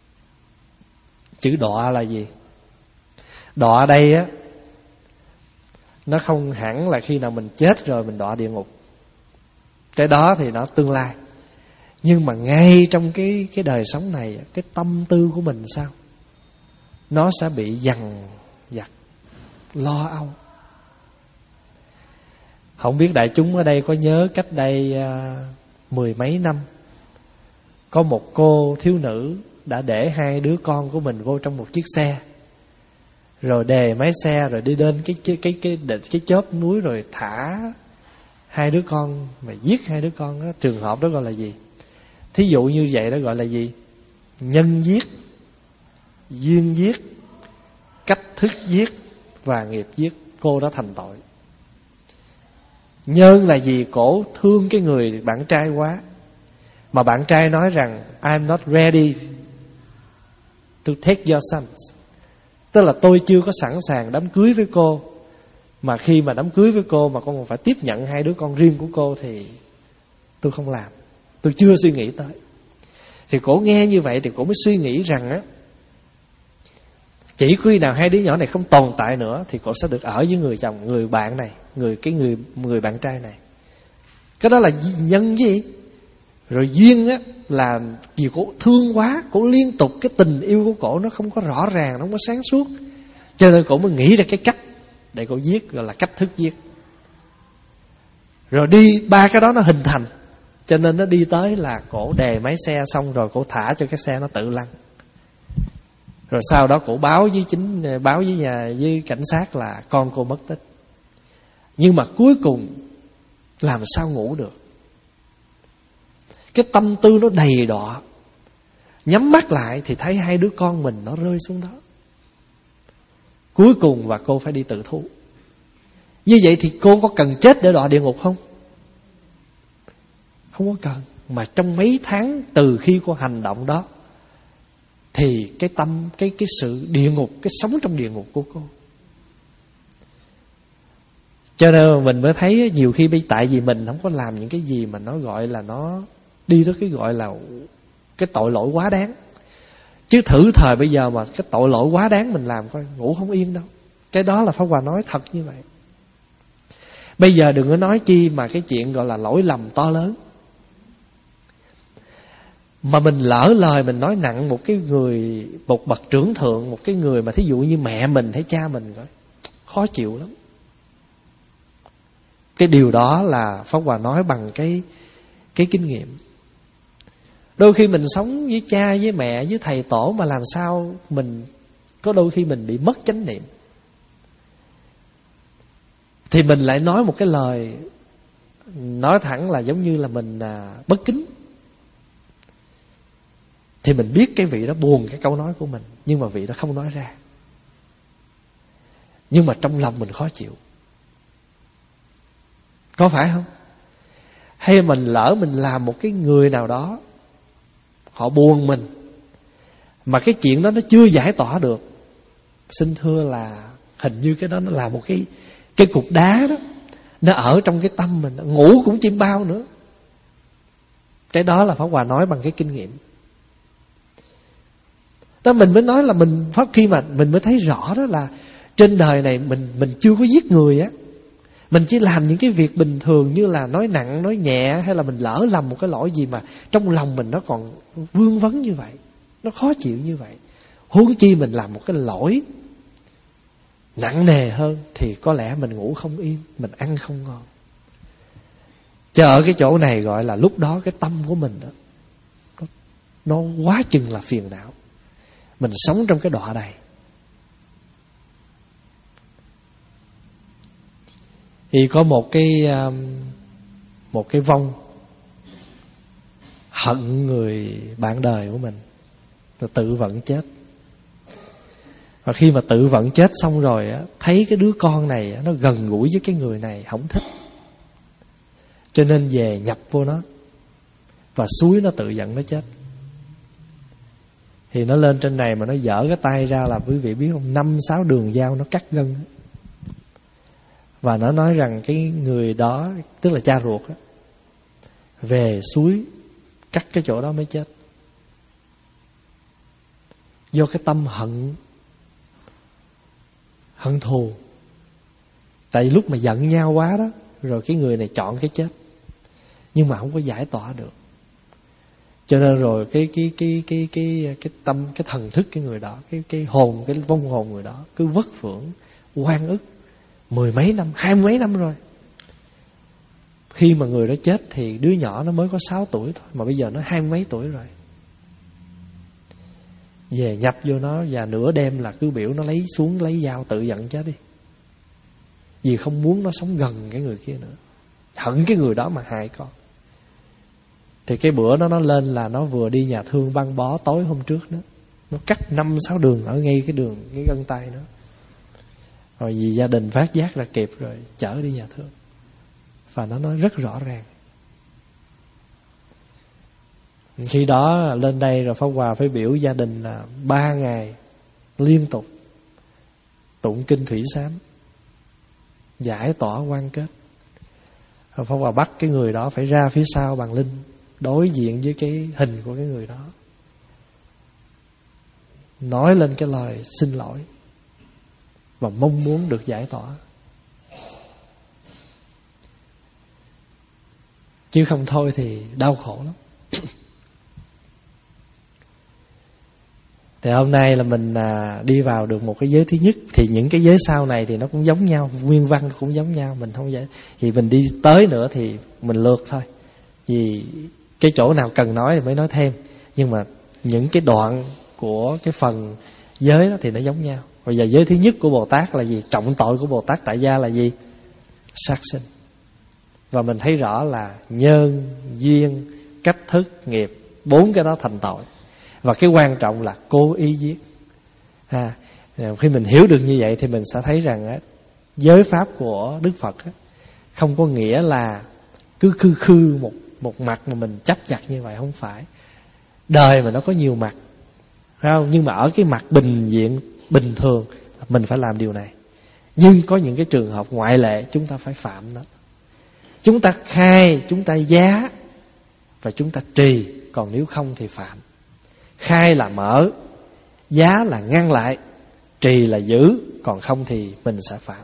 Chữ đọa là gì? Đọa đây á Nó không hẳn là khi nào mình chết rồi mình đọa địa ngục. Cái đó thì nó tương lai. Nhưng mà ngay trong cái, cái đời sống này, cái tâm tư của mình sao? Nó sẽ bị dằn vặt, lo âu. Không biết đại chúng ở đây có nhớ cách đây uh, mười mấy năm, có một cô thiếu nữ đã để hai đứa con của mình vô trong một chiếc xe, rồi đề máy xe rồi đi đến cái cái cái cái cái, cái chóp núi rồi thả hai đứa con mà giết hai đứa con đó. Trường hợp đó gọi là gì? Thí dụ như vậy đó gọi là gì? Nhân giết, duyên giết, cách thức giết và nghiệp giết. Cô đã thành tội. Nhân là gì? Cổ thương cái người bạn trai quá, mà bạn trai nói rằng I'm not ready to take your sons, tức là tôi chưa có sẵn sàng đám cưới với cô. Mà khi mà đám cưới với cô mà con còn phải tiếp nhận hai đứa con riêng của cô thì tôi không làm, tôi chưa suy nghĩ tới. Thì cổ nghe như vậy thì cổ mới suy nghĩ rằng á, chỉ khi nào hai đứa nhỏ này không tồn tại nữa thì cổ sẽ được ở với người chồng, người bạn này, người cái người người bạn trai này. Cái đó là nhân gì? Rồi duyên á là vì cổ thương quá, cổ liên tục cái tình yêu của cổ nó không có rõ ràng, nó không có sáng suốt, cho nên cổ mới nghĩ ra cái cách để cổ giết, gọi là cách thức giết. Rồi đi ba cái đó nó hình thành, cho nên nó đi tới là cổ đề máy xe xong rồi cổ thả cho cái xe nó tự lăn. Rồi sau đó cổ báo với chính báo với nhà với cảnh sát là con cô mất tích. Nhưng mà cuối cùng làm sao ngủ được? Cái tâm tư nó đầy đọa. Nhắm mắt lại thì thấy hai đứa con mình nó rơi xuống đó. Cuối cùng và cô phải đi tự thú. Như vậy thì cô có cần chết để đọa địa ngục không? Không có cần. Mà trong mấy tháng từ khi cô hành động đó thì cái tâm, cái cái sự địa ngục, cái sống trong địa ngục của cô. Cho nên mình mới thấy nhiều khi tại vì mình không có làm những cái gì mà nó gọi là nó đi tới cái gọi là cái tội lỗi quá đáng. Chứ thử thời bây giờ mà cái tội lỗi quá đáng mình làm coi, ngủ không yên đâu. Cái đó là Pháp Hòa nói thật như vậy. Bây giờ đừng có nói chi mà cái chuyện gọi là lỗi lầm to lớn. Mà mình lỡ lời mình nói nặng một cái người, một bậc trưởng thượng, một cái người mà thí dụ như mẹ mình hay cha mình, khó chịu lắm. Cái điều đó là Pháp Hòa nói bằng cái cái kinh nghiệm. Đôi khi mình sống với cha, với mẹ, với thầy tổ mà làm sao mình có đôi khi mình bị mất chánh niệm, thì mình lại nói một cái lời nói thẳng là giống như là mình à, bất kính. Thì mình biết cái vị đó buồn cái câu nói của mình, nhưng mà vị đó không nói ra. Nhưng mà trong lòng mình khó chịu. Có phải không? Hay mình lỡ mình làm một cái người nào đó họ buồn mình, mà cái chuyện đó nó chưa giải tỏa được, xin thưa là hình như cái đó nó là một cái cái cục đá đó, nó ở trong cái tâm mình, ngủ cũng chim bao nữa. Cái đó là Pháp Hòa nói bằng cái kinh nghiệm. Đó mình mới nói là mình Pháp khi mà mình mới thấy rõ đó là trên đời này mình mình chưa có giết người á. Mình chỉ làm những cái việc bình thường như là nói nặng, nói nhẹ, hay là mình lỡ làm một cái lỗi gì mà trong lòng mình nó còn vương vấn như vậy, nó khó chịu như vậy. Huống chi mình làm một cái lỗi nặng nề hơn thì có lẽ mình ngủ không yên, mình ăn không ngon. Chứ ở cái chỗ này gọi là lúc đó cái tâm của mình đó, nó, nó quá chừng là phiền não. Mình sống trong cái đọa đầy. Thì có một cái một cái vong hận người bạn đời của mình, rồi tự vận chết. Và khi mà tự vận chết xong rồi á, thấy cái đứa con này nó gần gũi với cái người này, không thích, cho nên về nhập vô nó và xúi nó tự giận nó chết. Thì nó lên trên này mà nó dở cái tay ra là quý vị biết không, năm sáu đường dao nó cắt gân. Và nó nói rằng cái người đó, tức là cha ruột đó, về suối cắt cái chỗ đó mới chết. Do cái tâm hận, hận thù. Tại vì lúc mà giận nhau quá đó, rồi cái người này chọn cái chết, nhưng mà không có giải tỏa được. Cho nên rồi cái cái cái cái cái cái tâm, cái thần thức cái người đó, cái cái hồn, cái vong hồn người đó cứ vất vưởng, oan ức mười mấy năm, hai mươi mấy năm rồi. Khi mà người đó chết thì đứa nhỏ nó mới có sáu tuổi thôi, mà bây giờ nó hai mươi mấy tuổi rồi. Về nhập vô nó, và nửa đêm là cứ biểu nó lấy xuống, lấy dao tự giận chết đi, vì không muốn nó sống gần cái người kia nữa, hận cái người đó mà hại con. Thì cái bữa đó nó lên là nó vừa đi nhà thương băng bó tối hôm trước đó, nó cắt năm sáu đường ở ngay cái đường, cái gân tay đó. Rồi vì gia đình phát giác là kịp rồi, chở đi nhà thương. Và nó nói rất rõ ràng. Khi đó lên đây rồi Pháp Hòa phải biểu gia đình là ba ngày liên tục tụng kinh thủy sám, giải tỏa quan kết. Rồi Pháp Hòa bắt cái người đó phải ra phía sau bàn linh, đối diện với cái hình của cái người đó, nói lên cái lời xin lỗi và mong muốn được giải tỏa. Chứ không thôi thì đau khổ lắm. Thì hôm nay là mình à, đi vào được một cái giới thứ nhất. Thì những cái giới sau này thì nó cũng giống nhau, nguyên văn cũng giống nhau. Mình không dễ, thì mình đi tới nữa thì mình lượt thôi, vì cái chỗ nào cần nói thì mới nói thêm. Nhưng mà những cái đoạn của cái phần giới đó thì nó giống nhau. Bây giờ giới thứ nhất của Bồ Tát là gì? Trọng tội của Bồ Tát tại gia là gì? Sát sinh. Và mình thấy rõ là nhân, duyên, cách thức, nghiệp, bốn cái đó thành tội. Và cái quan trọng là cố ý giết. À, khi mình hiểu được như vậy thì mình sẽ thấy rằng á, giới pháp của Đức Phật á, không có nghĩa là cứ khư khư một, một mặt mà mình chấp chặt như vậy. Không phải. Đời mà nó có nhiều mặt, phải không? Nhưng mà ở cái mặt bình diện, bình thường mình phải làm điều này. Nhưng có những cái trường hợp ngoại lệ chúng ta phải phạm nó. Chúng ta khai, chúng ta giá và chúng ta trì. Còn nếu không thì phạm. Khai là mở, giá là ngăn lại, trì là giữ, còn không thì mình sẽ phạm.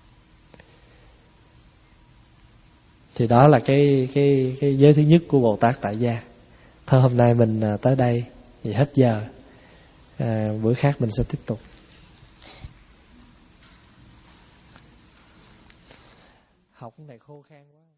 Thì đó là cái cái cái giới thứ nhất của Bồ Tát tại gia. Thôi hôm nay mình tới đây, vì hết giờ. À, bữa khác mình sẽ tiếp tục. Học cái này khô khan quá.